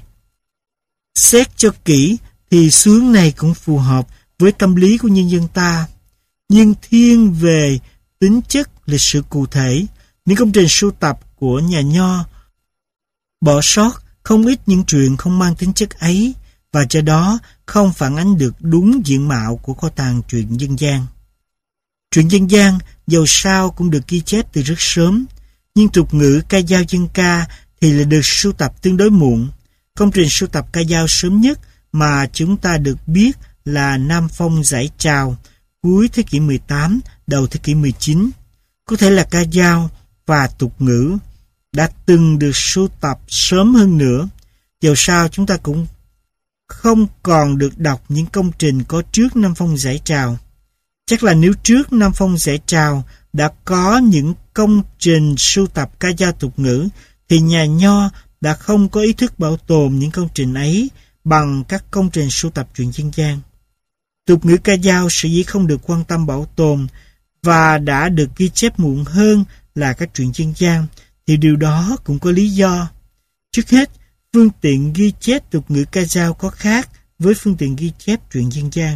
Xét cho kỹ thì xu hướng này cũng phù hợp với tâm lý của nhân dân ta, nhưng thiên về tính chất lịch sử cụ thể. Những công trình sưu tập của nhà nho bỏ sót không ít những chuyện không mang tính chất ấy, và do đó không phản ánh được đúng diện mạo của kho tàng truyện dân gian. Truyện dân gian dầu sao cũng được ghi chép từ rất sớm, nhưng tục ngữ ca dao dân ca thì lại được sưu tập tương đối muộn. Công trình sưu tập ca dao sớm nhất mà chúng ta được biết là Nam Phong Giải Trào, cuối thế kỷ 18, đầu thế kỷ 19. Có thể là ca dao và tục ngữ đã từng được sưu tập sớm hơn nữa. Dầu sao chúng ta cũng không còn được đọc những công trình có trước Nam Phong Giải Trào. Chắc là nếu trước Nam Phong Giải Trào đã có những công trình sưu tập ca dao tục ngữ, thì nhà nho đã không có ý thức bảo tồn những công trình ấy bằng các công trình sưu tập truyện dân gian. Tục ngữ ca dao sở dĩ không được quan tâm bảo tồn và đã được ghi chép muộn hơn là các truyện dân gian, thì điều đó cũng có lý do. Trước hết, phương tiện ghi chép tục ngữ ca dao có khác với phương tiện ghi chép truyện dân gian.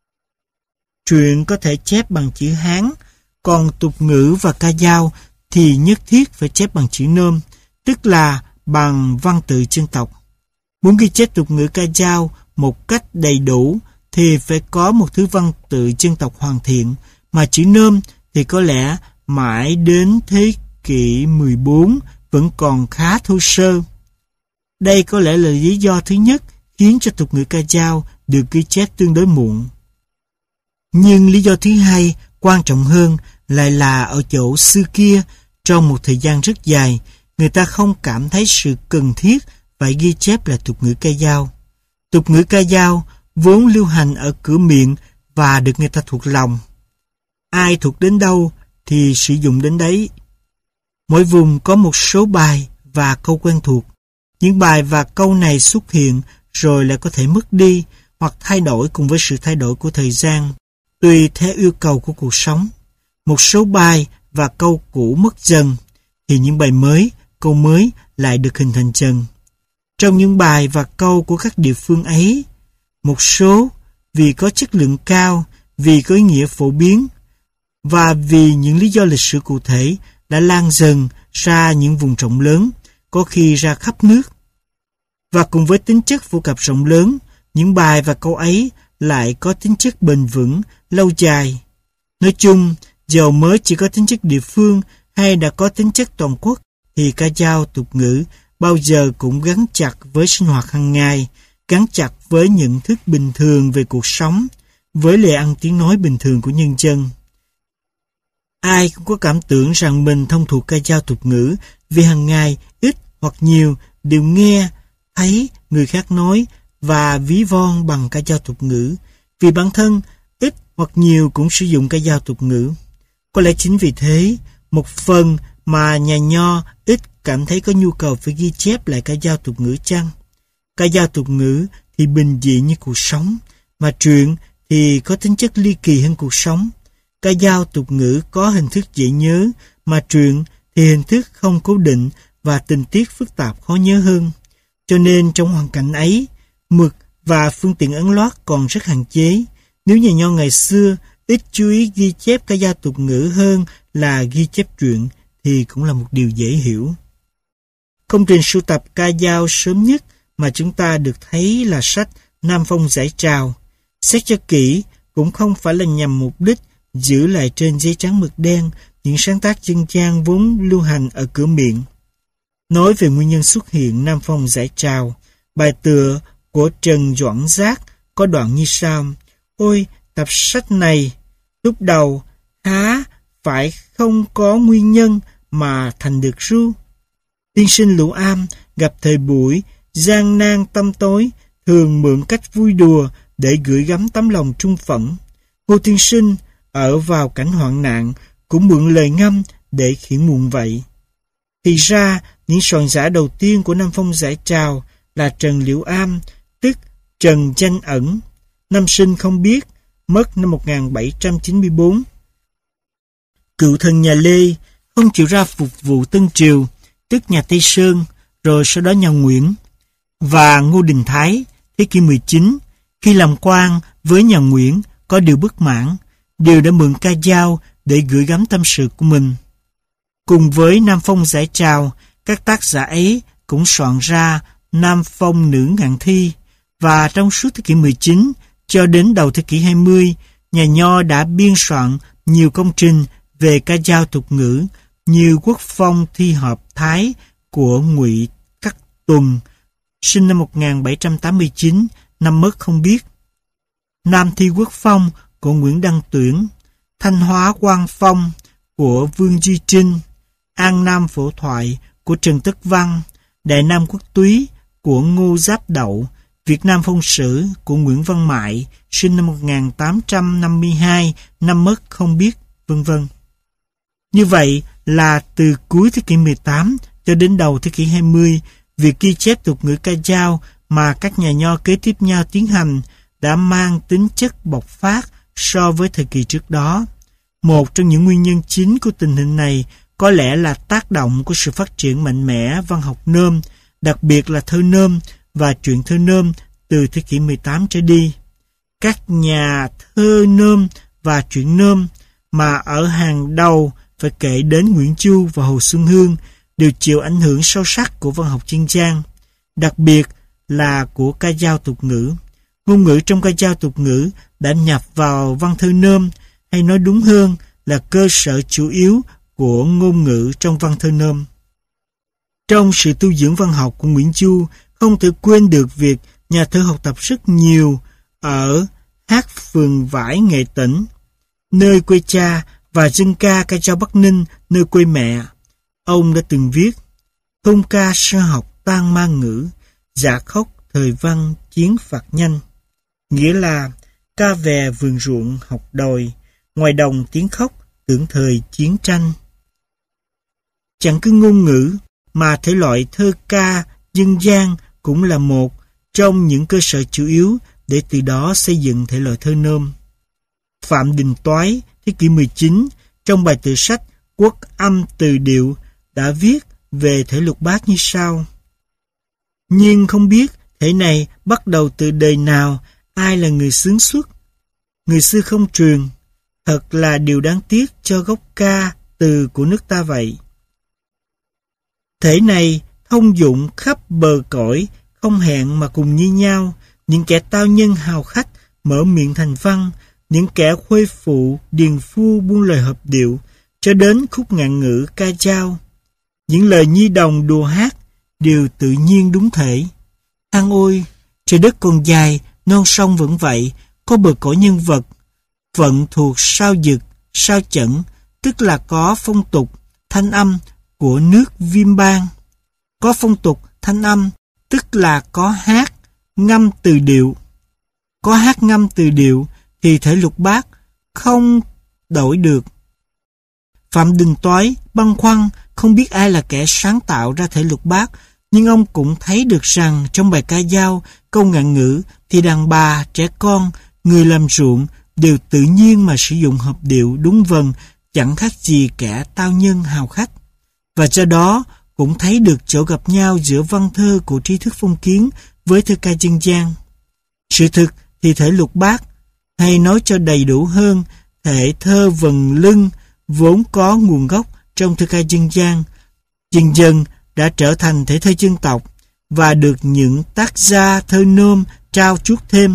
Truyện có thể chép bằng chữ Hán, còn tục ngữ và ca dao thì nhất thiết phải chép bằng chữ Nôm, tức là bằng văn tự dân tộc. Muốn ghi chép tục ngữ ca dao một cách đầy đủ thì phải có một thứ văn tự dân tộc hoàn thiện, mà chữ Nôm thì có lẽ mãi đến thế kỷ 14 vẫn còn khá thô sơ. Đây có lẽ là lý do thứ nhất khiến cho tục ngữ ca dao được ghi chép tương đối muộn. Nhưng lý do thứ hai, quan trọng hơn, lại là ở chỗ xưa kia, trong một thời gian rất dài, người ta không cảm thấy sự cần thiết phải ghi chép là tục ngữ ca dao. Tục ngữ ca dao vốn lưu hành ở cửa miệng và được người ta thuộc lòng. Ai thuộc đến đâu thì sử dụng đến đấy. Mỗi vùng có một số bài và câu quen thuộc. Những bài và câu này xuất hiện rồi lại có thể mất đi hoặc thay đổi cùng với sự thay đổi của thời gian, tùy theo yêu cầu của cuộc sống. Một số bài và câu cũ mất dần, thì những bài mới, câu mới lại được hình thành dần. Trong những bài và câu của các địa phương ấy, một số vì có chất lượng cao, vì có ý nghĩa phổ biến, và vì những lý do lịch sử cụ thể đã lan dần ra những vùng rộng lớn, có khi ra khắp nước. Và cùng với tính chất phổ cập rộng lớn, những bài và câu ấy lại có tính chất bền vững, lâu dài. Nói chung, dầu mới chỉ có tính chất địa phương hay đã có tính chất toàn quốc, thì ca dao tục ngữ bao giờ cũng gắn chặt với sinh hoạt hàng ngày, gắn chặt với nhận thức bình thường về cuộc sống, với lời ăn tiếng nói bình thường của nhân dân. Ai cũng có cảm tưởng rằng mình thông thuộc ca dao tục ngữ vì hàng ngày ít hoặc nhiều đều nghe, thấy người khác nói và ví von bằng ca dao tục ngữ, vì bản thân ít hoặc nhiều cũng sử dụng ca dao tục ngữ. Có lẽ chính vì thế, một phần mà nhà nho ít cảm thấy có nhu cầu phải ghi chép lại ca dao tục ngữ chăng? Ca dao tục ngữ thì bình dị như cuộc sống, mà truyện thì có tính chất ly kỳ hơn cuộc sống. Ca dao tục ngữ có hình thức dễ nhớ, mà truyện thì hình thức không cố định và tình tiết phức tạp khó nhớ hơn. Cho nên trong hoàn cảnh ấy, mực và phương tiện ấn loát còn rất hạn chế. Nếu nhà nho ngày xưa ít chú ý ghi chép ca dao tục ngữ hơn là ghi chép truyện, thì cũng là một điều dễ hiểu. Công trình sưu tập ca dao sớm nhất mà chúng ta được thấy là sách Nam Phong Giải Trào. Xét cho kỹ, cũng không phải là nhằm mục đích giữ lại trên giấy trắng mực đen những sáng tác dân gian vốn lưu hành ở cửa miệng. Nói về nguyên nhân xuất hiện Nam Phong Giải Trào, bài tựa của Trần Doãn Giác có đoạn như sau: Ôi, tập sách này, lúc đầu há phải không có nguyên nhân mà thành được ru. Tiên sinh Lũ Am gặp thời buổi gian nan tâm tối, thường mượn cách vui đùa để gửi gắm tấm lòng trung phẫn. Ngô tiên sinh ở vào cảnh hoạn nạn cũng mượn lời ngâm để khiển muộn vậy. Thì ra, những soạn giả đầu tiên của Nam Phong Giải Trào là Trần Liễu Am, tức Trần Danh Ẩn, năm sinh không biết, mất năm 1794. Cựu thần nhà Lê, không chịu ra phục vụ Tân Triều, tức nhà Tây Sơn, rồi sau đó nhà Nguyễn, và Ngô Đình Thái, thế kỷ 19, khi làm quan với nhà Nguyễn có điều bất mãn, đều đã mượn ca dao để gửi gắm tâm sự của mình. Cùng với Nam Phong Giải Trào, các tác giả ấy cũng soạn ra Nam Phong Nữ Ngạn Thi, và trong suốt thế kỷ 19 cho đến đầu thế kỷ 20, nhà nho đã biên soạn nhiều công trình về ca dao tục ngữ như Quốc Phong Thi Hợp Thái của Ngụy Cắt Tuần, sinh năm 1789, năm mất không biết, Nam Thi Quốc Phong của Nguyễn Đăng Tuyển, Thanh Hóa Quang Phong của Vương Duy Trinh, An Nam Phổ Thoại của Trần Tất Văn, Đại Nam Quốc Túy của Ngô Giáp Đậu, Việt Nam Phong Sử của Nguyễn Văn Mại, sinh năm 1852, năm mất không biết, vân vân. Như vậy là từ cuối thế kỷ 18 cho đến đầu thế kỷ 20, việc ghi chép tục ngữ ca dao mà các nhà nho kế tiếp nhau tiến hành đã mang tính chất bộc phát so với thời kỳ trước đó. Một trong những nguyên nhân chính của tình hình này có lẽ là tác động của sự phát triển mạnh mẽ văn học nôm, đặc biệt là thơ nôm và truyện thơ nôm từ thế kỷ 18 trở đi. Các nhà thơ nôm và truyện nôm mà ở hàng đầu phải kể đến Nguyễn Chu và Hồ Xuân Hương đều chịu ảnh hưởng sâu sắc của văn học dân gian, đặc biệt là của ca dao tục ngữ. Ngôn ngữ trong ca dao tục ngữ đã nhập vào văn thơ nôm, hay nói đúng hơn là cơ sở chủ yếu của ngôn ngữ trong văn thơ nôm. Trong sự tu dưỡng văn học của Nguyễn Chu, không thể quên được việc nhà thơ học tập rất nhiều ở Hát Phường Vải Nghệ Tĩnh, nơi quê cha, và dân ca ca dao Bắc Ninh, nơi quê mẹ. Ông đã từng viết: Thôn ca sơ học tan ma ngữ, dạ khóc thời văn chiến phạt nhanh. Nghĩa là ca về vườn ruộng học đòi, ngoài đồng tiếng khóc tưởng thời chiến tranh. Chẳng cứ ngôn ngữ mà thể loại thơ ca dân gian cũng là một trong những cơ sở chủ yếu để từ đó xây dựng thể loại thơ nôm. Phạm Đình Toái, thế kỷ 19, trong bài tự sách Quốc âm từ điệu đã viết về thể lục bát như sau. Nhưng không biết thể này bắt đầu từ đời nào, ai là người xướng xuất. Người xưa không truyền, thật là điều đáng tiếc cho gốc ca từ của nước ta vậy. Thể này thông dụng khắp bờ cõi, không hẹn mà cùng như nhau, những kẻ tao nhân hào khách mở miệng thành văn, những kẻ khuê phụ, điền phu buông lời hợp điệu, cho đến khúc ngạn ngữ ca dao. Những lời nhi đồng đùa hát đều tự nhiên đúng thể. Thang ôi, trời đất còn dài, non sông vẫn vậy, có bờ cõi nhân vật, vận thuộc sao dực, sao chẩn, tức là có phong tục, thanh âm của nước Viêm Bang. Có phong tục, thanh âm, tức là có hát, ngâm từ điệu. Có hát ngâm từ điệu thì thể lục bát không đổi được. Phạm Đình Toái băn khoăn không biết ai là kẻ sáng tạo ra thể lục bát, nhưng ông cũng thấy được rằng trong bài ca dao, câu ngạn ngữ thì đàn bà, trẻ con, người làm ruộng đều tự nhiên mà sử dụng hợp điệu đúng vần, chẳng khác gì kẻ tao nhân hào khách. Và do đó cũng thấy được chỗ gặp nhau giữa văn thơ của trí thức phong kiến với thơ ca dân gian. Sự thực thì thể lục bát, hay nói cho đầy đủ hơn, thể thơ vần lưng vốn có nguồn gốc trong thơ ca dân gian, dần dần đã trở thành thể thơ dân tộc và được những tác gia thơ nôm trao chuốt thêm.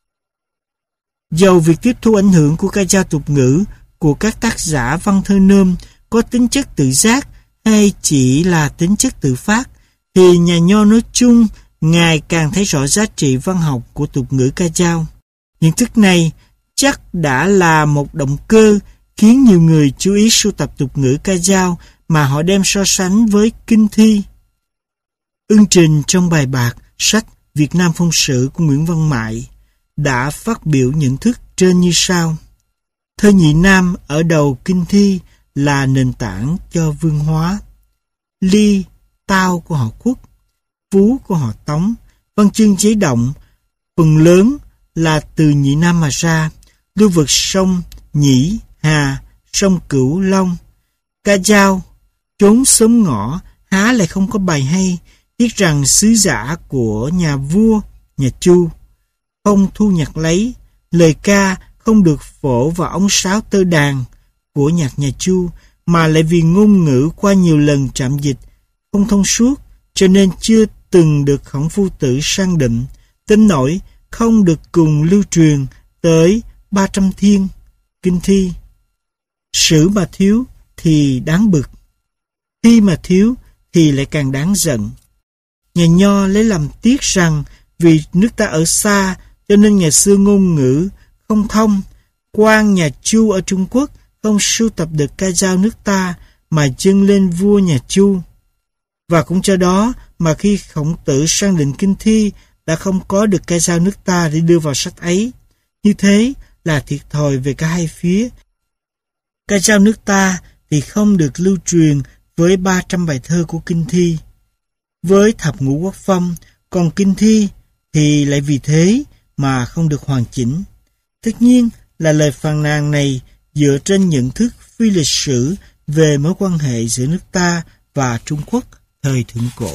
Dầu việc tiếp thu ảnh hưởng của ca dao tục ngữ của các tác giả văn thơ nôm có tính chất tự giác hay chỉ là tính chất tự phát, thì nhà nho nói chung ngày càng thấy rõ giá trị văn học của tục ngữ ca dao. Nhận thức này chắc đã là một động cơ khiến nhiều người chú ý sưu tập tục ngữ ca dao mà họ đem so sánh với kinh thi. Ưng Trình trong bài bạc sách Việt Nam Phong Sử của Nguyễn Văn Mại đã phát biểu nhận thức trên như sau. Thơ nhị nam ở đầu kinh thi là nền tảng cho vương hóa. Ly, tao của họ Khuất, Phú của họ Tống, văn chương giấy động, phần lớn là từ nhị nam mà ra, lưu vực sông Nhĩ, Hà, sông Cửu Long. Ca dao, trốn sớm ngõ, há lại không có bài hay, tiếc rằng sứ giả của nhà vua, nhà Chu, không thu nhặt lấy, lời ca không được phổ vào ống sáo tơ đàn của nhạc nhà Chu, mà lại vì ngôn ngữ qua nhiều lần trạm dịch, không thông suốt, cho nên chưa từng được Khổng Phu Tử sang định, tính nổi không được cùng lưu truyền tới 300 thiên, kinh thi. Sử mà thiếu thì đáng bực, thi mà thiếu thì lại càng đáng giận. Nhà nho lấy làm tiếc rằng vì nước ta ở xa cho nên ngày xưa ngôn ngữ không thông, quan nhà Chu ở Trung Quốc không sưu tập được ca dao nước ta mà dâng lên vua nhà Chu. Và cũng cho đó mà khi Khổng Tử sang định kinh thi đã không có được ca dao nước ta để đưa vào sách ấy. Như thế là thiệt thòi về cả hai phía. Ca dao nước ta thì không được lưu truyền với 300 bài thơ của kinh thi, với thập ngũ quốc phong, còn kinh thi thì lại vì thế mà không được hoàn chỉnh. Tất nhiên là lời phàn nàn này dựa trên nhận thức phi lịch sử về mối quan hệ giữa nước ta và Trung Quốc thời thượng cổ.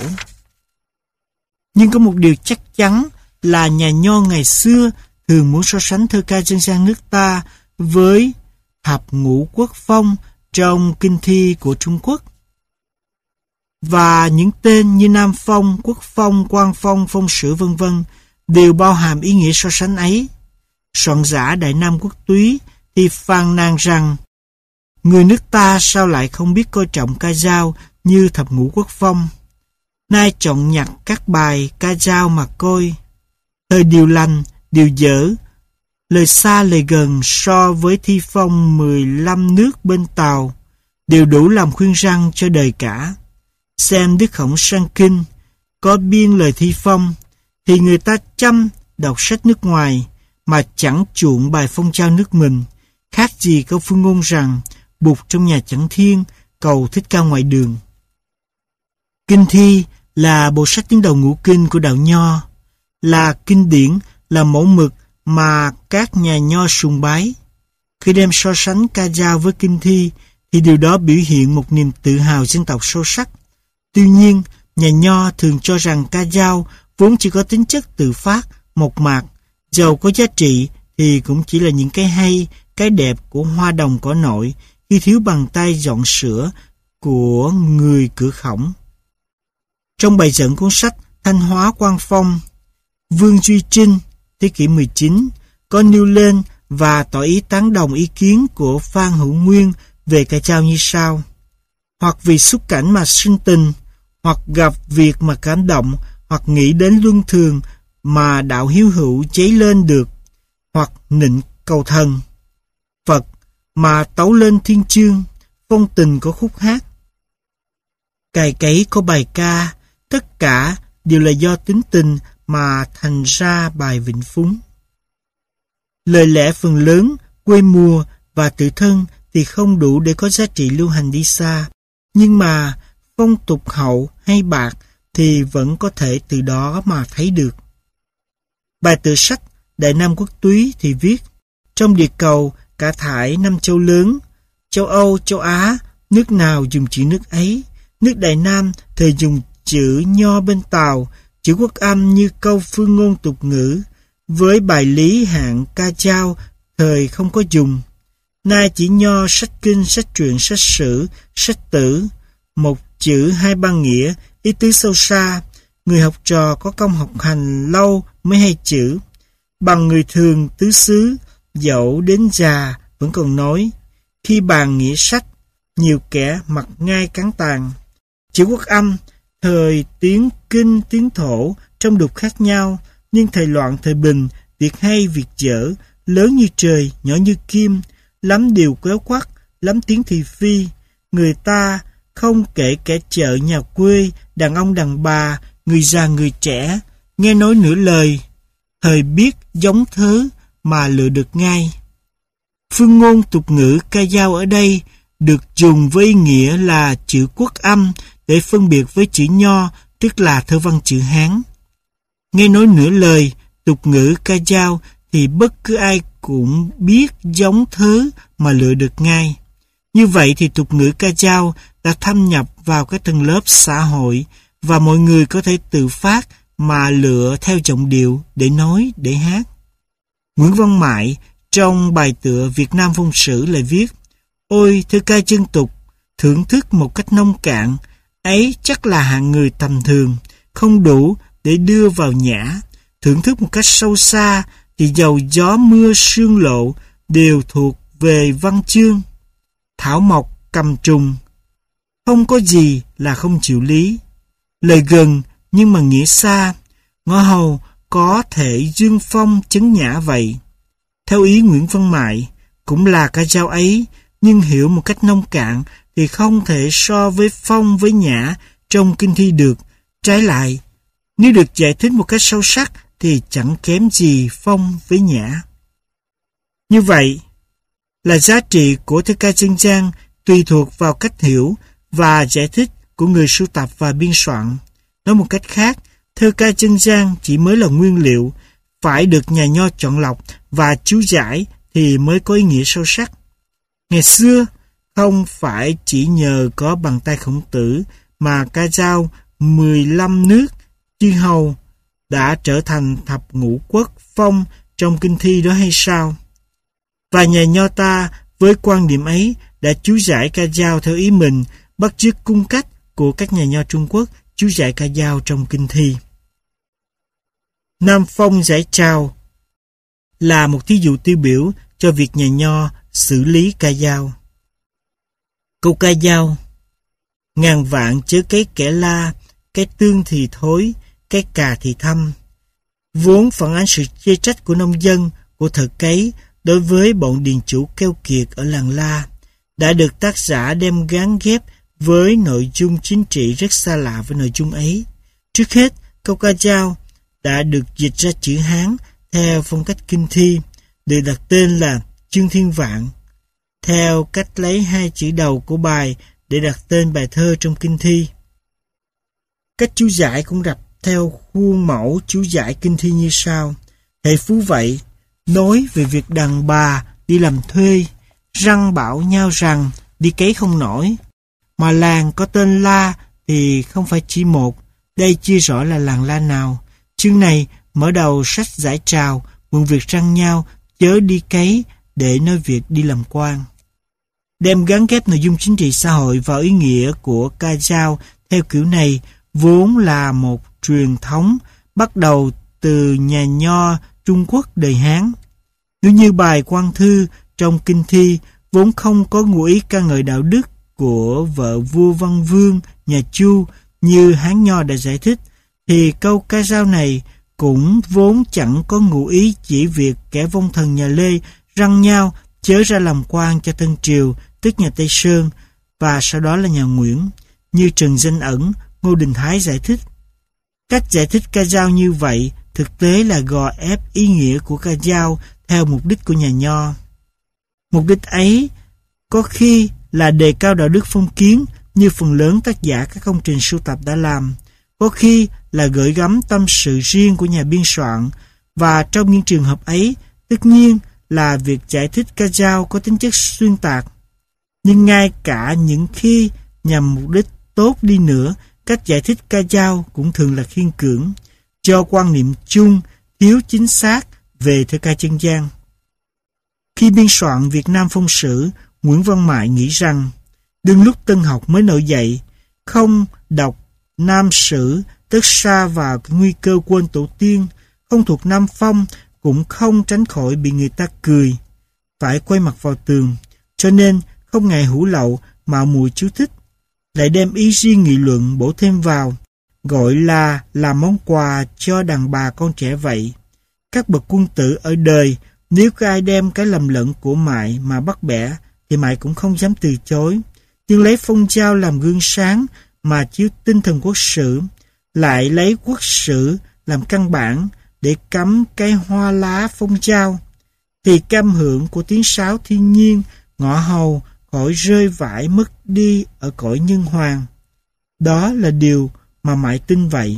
Nhưng có một điều chắc chắn là nhà nho ngày xưa thường muốn so sánh thơ ca dân gian nước ta với thập ngũ quốc phong trong kinh thi của Trung Quốc. Và những tên như Nam Phong, Quốc Phong, Quang Phong, Phong Sử vân vân đều bao hàm ý nghĩa so sánh ấy. Soạn giả Đại Nam Quốc Túy thì phàn nàn rằng người nước ta sao lại không biết coi trọng ca dao như thập ngũ quốc phong. Nay chọn nhặt các bài ca dao mà coi. Thời điều lành, điều dở, lời xa lời gần so với thi phong 15 nước bên Tàu đều đủ làm khuyên răn cho đời cả. Xem Đức Khổng sang kinh, có biên lời thi phong, thì người ta chăm đọc sách nước ngoài mà chẳng chuộng bài phong trao nước mình, khác gì câu phương ngôn rằng Bụt trong nhà chẳng thiên, cầu Thích Ca ngoài đường. Kinh thi là bộ sách tiếng đầu ngũ kinh của đạo Nho, là kinh điển, là mẫu mực mà các nhà Nho sùng bái. Khi đem so sánh ca dao với kinh thi, thì điều đó biểu hiện một niềm tự hào dân tộc sâu sắc. Tuy nhiên, nhà Nho thường cho rằng ca dao vốn chỉ có tính chất tự phát, mộc mạc, dầu có giá trị thì cũng chỉ là những cái hay, cái đẹp của hoa đồng cỏ nội khi thiếu bàn tay dọn sữa của người cửa khổng. Trong bài dẫn cuốn sách Thanh hóa Quan Phong, Vương Duy Trinh, thế kỷ 19, có nêu lên và tỏ ý tán đồng ý kiến của Phan Hữu Nguyên về ca dao như sau: hoặc vì xúc cảnh mà sinh tình, hoặc gặp việc mà cảm động, hoặc nghĩ đến luân thường mà đạo hiếu hữu cháy lên được, hoặc nịnh cầu thần, Phật mà tấu lên thiên chương, phong tình có khúc hát, cày cấy có bài ca, tất cả đều là do tính tình mà thành ra bài vịnh phúng. Lời lẽ phần lớn, quê mùa và tự thân thì không đủ để có giá trị lưu hành đi xa, nhưng mà phong tục hậu hay bạc thì vẫn có thể từ đó mà thấy được. Bài tựa sách Đại Nam Quốc Túy thì viết: trong địa cầu cả thải năm châu lớn, châu Âu, châu Á, nước nào dùng chữ nước ấy. Nước Đại Nam thời dùng chữ Nho bên Tàu, chữ quốc âm như câu phương ngôn tục ngữ, với bài lý hạng ca dao thời không có dùng. Nay chỉ Nho sách kinh, sách truyện, sách sử, sách tử, một chữ hai ba nghĩa, ý tứ sâu xa. Người học trò có công học hành lâu mới hay chữ. Bằng người thường tứ xứ, dẫu đến già vẫn còn nói. Khi bàn nghĩa sách, nhiều kẻ mặt ngay cán tàn. Chữ quốc âm, thời tiếng Kinh, tiếng Thổ trong đục khác nhau, nhưng thời loạn thời bình, việc hay việc dở, lớn như trời, nhỏ như kim, lắm điều quéo quắt, lắm tiếng thị phi. Người ta không kể kẻ chợ nhà quê, đàn ông đàn bà, người già người trẻ, nghe nói nửa lời, thời biết giống thớ mà lựa được ngay. Phương ngôn tục ngữ ca dao ở đây được dùng với ý nghĩa là chữ quốc âm để phân biệt với chữ Nho, tức là thơ văn chữ Hán. Nghe nói nửa lời, tục ngữ ca dao thì bất cứ ai cũng biết giống thớ mà lựa được ngay. Như vậy thì tục ngữ ca dao đã thâm nhập vào các tầng lớp xã hội và mọi người có thể tự phát mà lựa theo giọng điệu để nói, để hát. Nguyễn Văn Mại trong bài tựa Việt Nam Phong Sử lại viết: ôi thơ ca dân tục, thưởng thức một cách nông cạn, ấy chắc là hạng người tầm thường, không đủ để đưa vào nhã. Thưởng thức một cách sâu xa thì dầu gió mưa sương lộ đều thuộc về văn chương. Thảo mộc cầm trùng, không có gì là không chịu lý. Lời gần nhưng mà nghĩa xa, ngõ hầu có thể dương phong chấn nhã vậy. Theo ý Nguyễn Văn Mại, cũng là ca dao ấy, nhưng hiểu một cách nông cạn thì không thể so với phong với nhã trong kinh thi được. Trái lại, nếu được giải thích một cách sâu sắc thì chẳng kém gì phong với nhã. Như vậy là giá trị của thơ ca dân gian tùy thuộc vào cách hiểu và giải thích của người sưu tập và biên soạn. Nói một cách khác, thơ ca dân gian chỉ mới là nguyên liệu, phải được nhà Nho chọn lọc và chú giải thì mới có ý nghĩa sâu sắc. Ngày xưa, không phải chỉ nhờ có bàn tay Khổng Tử mà ca dao 15 nước chư hầu đã trở thành thập ngũ quốc phong trong kinh thi đó hay sao? Và nhà Nho ta với quan điểm ấy đã chú giải ca dao theo ý mình, bắt chước cung cách của các nhà Nho Trung Quốc chú giải ca dao trong kinh thi. Nam Phong giải trào là một thí dụ tiêu biểu cho việc nhà Nho xử lý ca dao. Câu ca dao: ngàn vạn chớ cái kẻ la, cái tương thì thối, cái cà thì thâm, vốn phản ánh sự chê trách của nông dân, của thợ cấy đối với bọn điền chủ keo kiệt ở làng La, đã được tác giả đem gán ghép với nội dung chính trị rất xa lạ với nội dung ấy. Trước hết, câu ca dao đã được dịch ra chữ Hán theo phong cách kinh thi, được đặt tên là Chương Thiên Vạn, theo cách lấy hai chữ đầu của bài để đặt tên bài thơ trong kinh thi. Cách chú giải cũng rập theo khuôn mẫu chú giải kinh thi như sau. Hệ phú vậy, nói về việc đàn bà đi làm thuê, răng bảo nhau rằng đi cấy không nổi. Mà làng có tên La thì không phải chỉ một, đây chia rõ là làng La nào. Chương này mở đầu sách giải trào, mượn việc răng nhau, chớ đi cấy để nói việc đi làm quan. Đem gắn ghép nội dung chính trị xã hội vào ý nghĩa của ca dao theo kiểu này vốn là một truyền thống bắt đầu từ nhà nho Trung Quốc đời Hán. Nếu như bài quan thư trong kinh thi vốn không có ngụ ý ca ngợi đạo đức của vợ vua Văn Vương nhà Chu như Hán nho đã giải thích, thì câu ca dao này cũng vốn chẳng có ngụ ý chỉ việc kẻ vong thần nhà Lê răng nhau chớ ra làm quan cho Tân Triều, tức nhà Tây Sơn, và sau đó là nhà Nguyễn, như Trần Danh Ẩn, Ngô Đình Thái giải thích. Cách giải thích ca dao như vậy thực tế là gò ép ý nghĩa của ca dao theo mục đích của nhà nho. Mục đích ấy có khi là đề cao đạo đức phong kiến như phần lớn tác giả các công trình sưu tập đã làm, có khi là gửi gắm tâm sự riêng của nhà biên soạn, và trong những trường hợp ấy, tất nhiên là việc giải thích ca dao có tính chất xuyên tạc. Nhưng ngay cả những khi nhằm mục đích tốt đi nữa, cách giải thích ca dao cũng thường là khiên cưỡng, cho quan niệm chung thiếu chính xác về thơ ca dân gian. Khi biên soạn Việt Nam Phong Sử, Nguyễn Văn Mại nghĩ rằng đương lúc tân học mới nổi dậy, không đọc Nam Sử tất sa vào cái nguy cơ quên tổ tiên, không thuộc Nam Phong cũng không tránh khỏi bị người ta cười, phải quay mặt vào tường, cho nên không ngại hủ lậu mạo muội chú thích, lại đem ý riêng nghị luận bổ thêm vào, gọi là làm món quà cho đàn bà con trẻ vậy. Các bậc quân tử ở đời, nếu có ai đem cái lầm lẫn của Mại mà bắt bẻ, thì Mại cũng không dám từ chối, nhưng lấy phong giao làm gương sáng mà chiếu tinh thần quốc sử, lại lấy quốc sử làm căn bản để cắm cái hoa lá phong giao, thì cam hưởng của tiếng sáo thiên nhiên ngõ hầu khỏi rơi vãi mất đi ở cõi nhân hoàng. Đó là điều mà Mại tin vậy.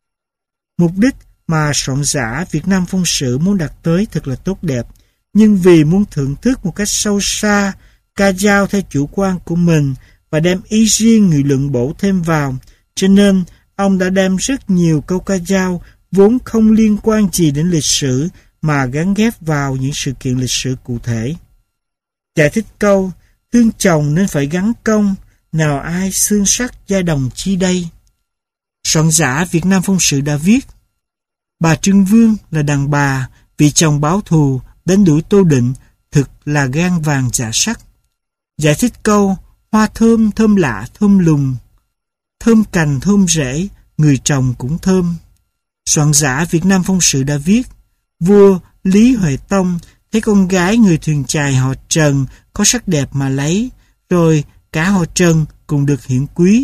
Mục đích mà soạn giả Việt Nam Phong Sử muốn đạt tới thật là tốt đẹp, nhưng vì muốn thưởng thức một cách sâu xa ca dao theo chủ quan của mình và đem ý riêng nghị luận bổ thêm vào, cho nên ông đã đem rất nhiều câu ca dao vốn không liên quan gì đến lịch sử mà gắn ghép vào những sự kiện lịch sử cụ thể. Giải thích câu thương chồng nên phải gắn công, nào ai xương sắc gia đồng chi đây. Soạn giả Việt Nam Phong Sử đã viết: bà Trưng Vương là đàn bà, vì chồng báo thù đánh đuổi Tô Định, thực là gan vàng dạ sắt. Giải thích câu hoa thơm thơm lạ thơm lùng, thơm cành thơm rễ, người chồng cũng thơm. Soạn giả Việt Nam Phong Sử đã viết: vua Lý Huệ Tông thấy con gái người thuyền chài họ Trần có sắc đẹp mà lấy, rồi cả họ Trần cùng được hiển quý.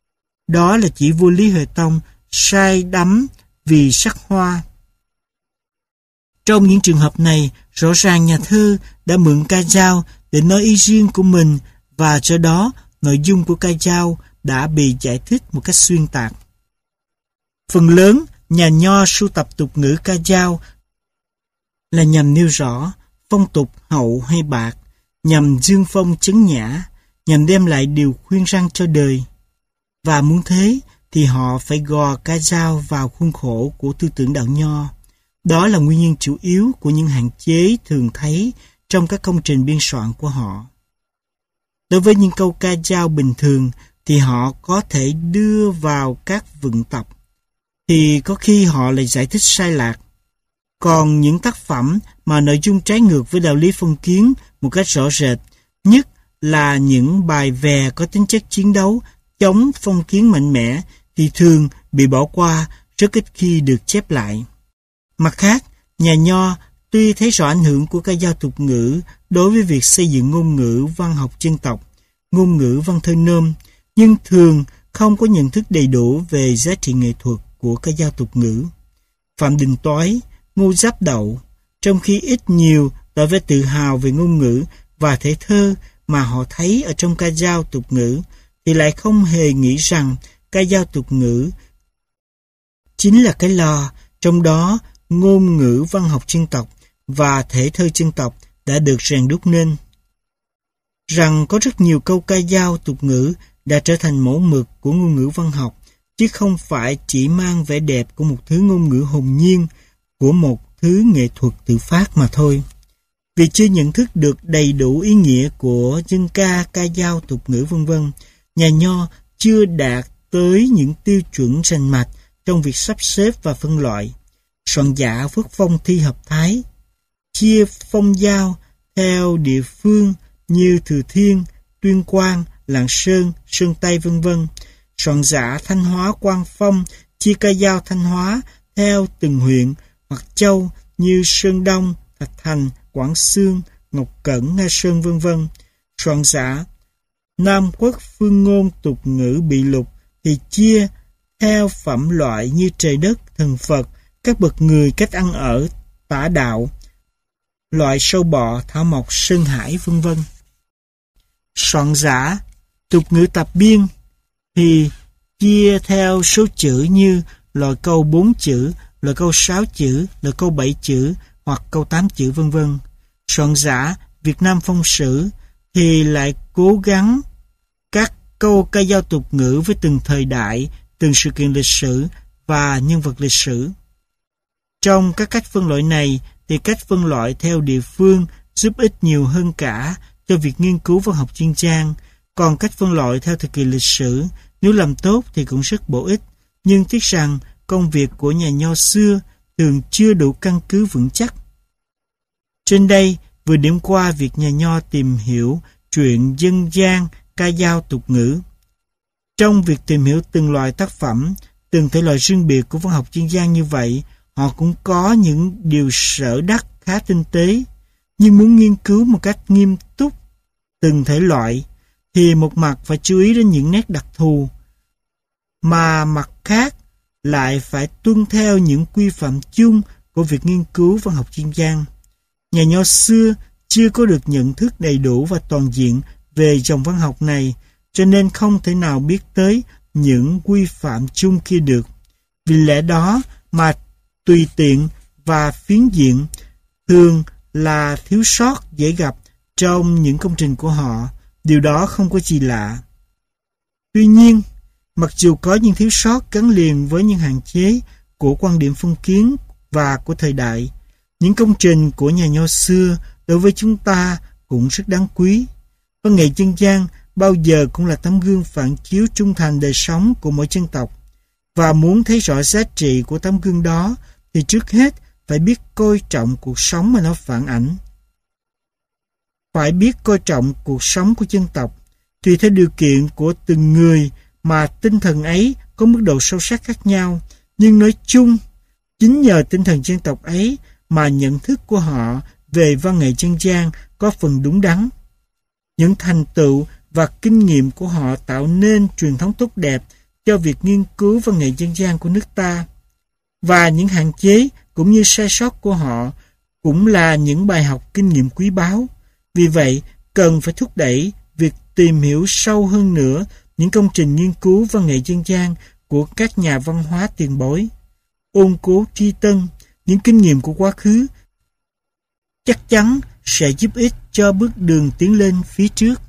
Đó là chỉ vua Lý Huệ Tông say đắm vì sắc hoa. Trong những trường hợp này, rõ ràng nhà thơ đã mượn ca dao để nói ý riêng của mình, và do đó nội dung của ca dao đã bị giải thích một cách xuyên tạc. Phần lớn nhà nho sưu tập tục ngữ ca dao là nhằm nêu rõ phong tục hậu hay bạc, nhằm dương phong chấn nhã, nhằm đem lại điều khuyên răn cho đời. Và muốn thế thì họ phải gò ca dao vào khuôn khổ của tư tưởng đạo nho. Đó là nguyên nhân chủ yếu của những hạn chế thường thấy trong các công trình biên soạn của họ. Đối với những câu ca dao bình thường thì họ có thể đưa vào các vựng tập, thì có khi họ lại giải thích sai lạc. Còn những tác phẩm mà nội dung trái ngược với đạo lý phong kiến một cách rõ rệt, nhất là những bài vè có tính chất chiến đấu chống phong kiến mạnh mẽ, thì thường bị bỏ qua, rất ít khi được chép lại. Mặt khác, nhà nho tuy thấy rõ ảnh hưởng của ca dao tục ngữ đối với việc xây dựng ngôn ngữ văn học dân tộc, ngôn ngữ văn thơ nôm, nhưng thường không có nhận thức đầy đủ về giá trị nghệ thuật của ca dao tục ngữ. Phạm Đình Toái, Ngô Giáp Đậu, trong khi ít nhiều tỏ vẻ tự hào về ngôn ngữ và thể thơ mà họ thấy ở trong ca dao tục ngữ, thì lại không hề nghĩ rằng ca dao tục ngữ chính là cái lò, trong đó ngôn ngữ văn học dân tộc và thể thơ dân tộc đã được rèn đúc nên. Rằng có rất nhiều câu ca dao tục ngữ đã trở thành mẫu mực của ngôn ngữ văn học, chứ không phải chỉ mang vẻ đẹp của một thứ ngôn ngữ hồn nhiên, của một thứ nghệ thuật tự phát mà thôi. Vì chưa nhận thức được đầy đủ ý nghĩa của dân ca, ca dao, tục ngữ v.v., nhà Nho chưa đạt tới những tiêu chuẩn rành mạch trong việc sắp xếp và phân loại. Soạn giả phước phong thi hợp thái, chia phong giao theo địa phương như Thừa Thiên, Tuyên Quang, Lạng Sơn, Sơn Tây v.v. Soạn giả Thanh Hóa Quang Phong chia ca dao Thanh Hóa theo từng huyện hoặc châu như Sơn Đông, Thạch Thành, Quảng Xương, Ngọc Cẩn, Nga Sơn v.v. Soạn giả Nam Quốc Phương Ngôn tục ngữ Bị Lục thì chia theo phẩm loại như trời đất, thần Phật, các bậc người, cách ăn ở, tả đạo, loại sâu bọ, thảo mộc, sơn hải v.v. Soạn giả tục ngữ Tạp Biên thì chia theo số chữ như loại câu 4 chữ, loại câu 6 chữ, loại câu 7 chữ hoặc câu 8 chữ v.v. Soạn giả Việt Nam Phong Sử thì lại cố gắng các câu ca dao tục ngữ với từng thời đại, từng sự kiện lịch sử và nhân vật lịch sử. Trong các cách phân loại này thì cách phân loại theo địa phương giúp ích nhiều hơn cả cho việc nghiên cứu văn học chuyên trang, còn cách phân loại theo thời kỳ lịch sử nếu làm tốt thì cũng rất bổ ích, nhưng tiếc rằng công việc của nhà Nho xưa thường chưa đủ căn cứ vững chắc. Trên đây vừa điểm qua việc nhà Nho tìm hiểu truyện dân gian, ca dao tục ngữ. Trong việc tìm hiểu từng loại tác phẩm, từng thể loại riêng biệt của văn học dân gian như vậy, họ cũng có những điều sở đắc khá tinh tế, nhưng muốn nghiên cứu một cách nghiêm túc từng thể loại, thì một mặt phải chú ý đến những nét đặc thù, mà mặt khác lại phải tuân theo những quy phạm chung của việc nghiên cứu văn học dân gian. Nhà Nho xưa chưa có được nhận thức đầy đủ và toàn diện về dòng văn học này, cho nên không thể nào biết tới những quy phạm chung kia được. Vì lẽ đó mà tùy tiện và phiến diện thường là thiếu sót dễ gặp trong những công trình của họ. Điều đó không có gì lạ. Tuy nhiên, mặc dù có những thiếu sót gắn liền với những hạn chế của quan điểm phong kiến và của thời đại, những công trình của nhà Nho xưa đối với chúng ta cũng rất đáng quý. Văn nghệ dân gian bao giờ cũng là tấm gương phản chiếu trung thành đời sống của mỗi dân tộc. Và muốn thấy rõ giá trị của tấm gương đó thì trước hết phải biết coi trọng cuộc sống mà nó phản ảnh. Phải biết coi trọng cuộc sống của dân tộc, tùy theo điều kiện của từng người mà tinh thần ấy có mức độ sâu sắc khác nhau. Nhưng nói chung, chính nhờ tinh thần dân tộc ấy mà nhận thức của họ về văn nghệ dân gian có phần đúng đắn. Những thành tựu và kinh nghiệm của họ tạo nên truyền thống tốt đẹp cho việc nghiên cứu văn nghệ dân gian của nước ta. Và những hạn chế cũng như sai sót của họ cũng là những bài học kinh nghiệm quý báu. Vì vậy, cần phải thúc đẩy việc tìm hiểu sâu hơn nữa những công trình nghiên cứu văn nghệ dân gian của các nhà văn hóa tiền bối. Ôn cố tri tân, những kinh nghiệm của quá khứ chắc chắn sẽ giúp ích cho bước đường tiến lên phía trước.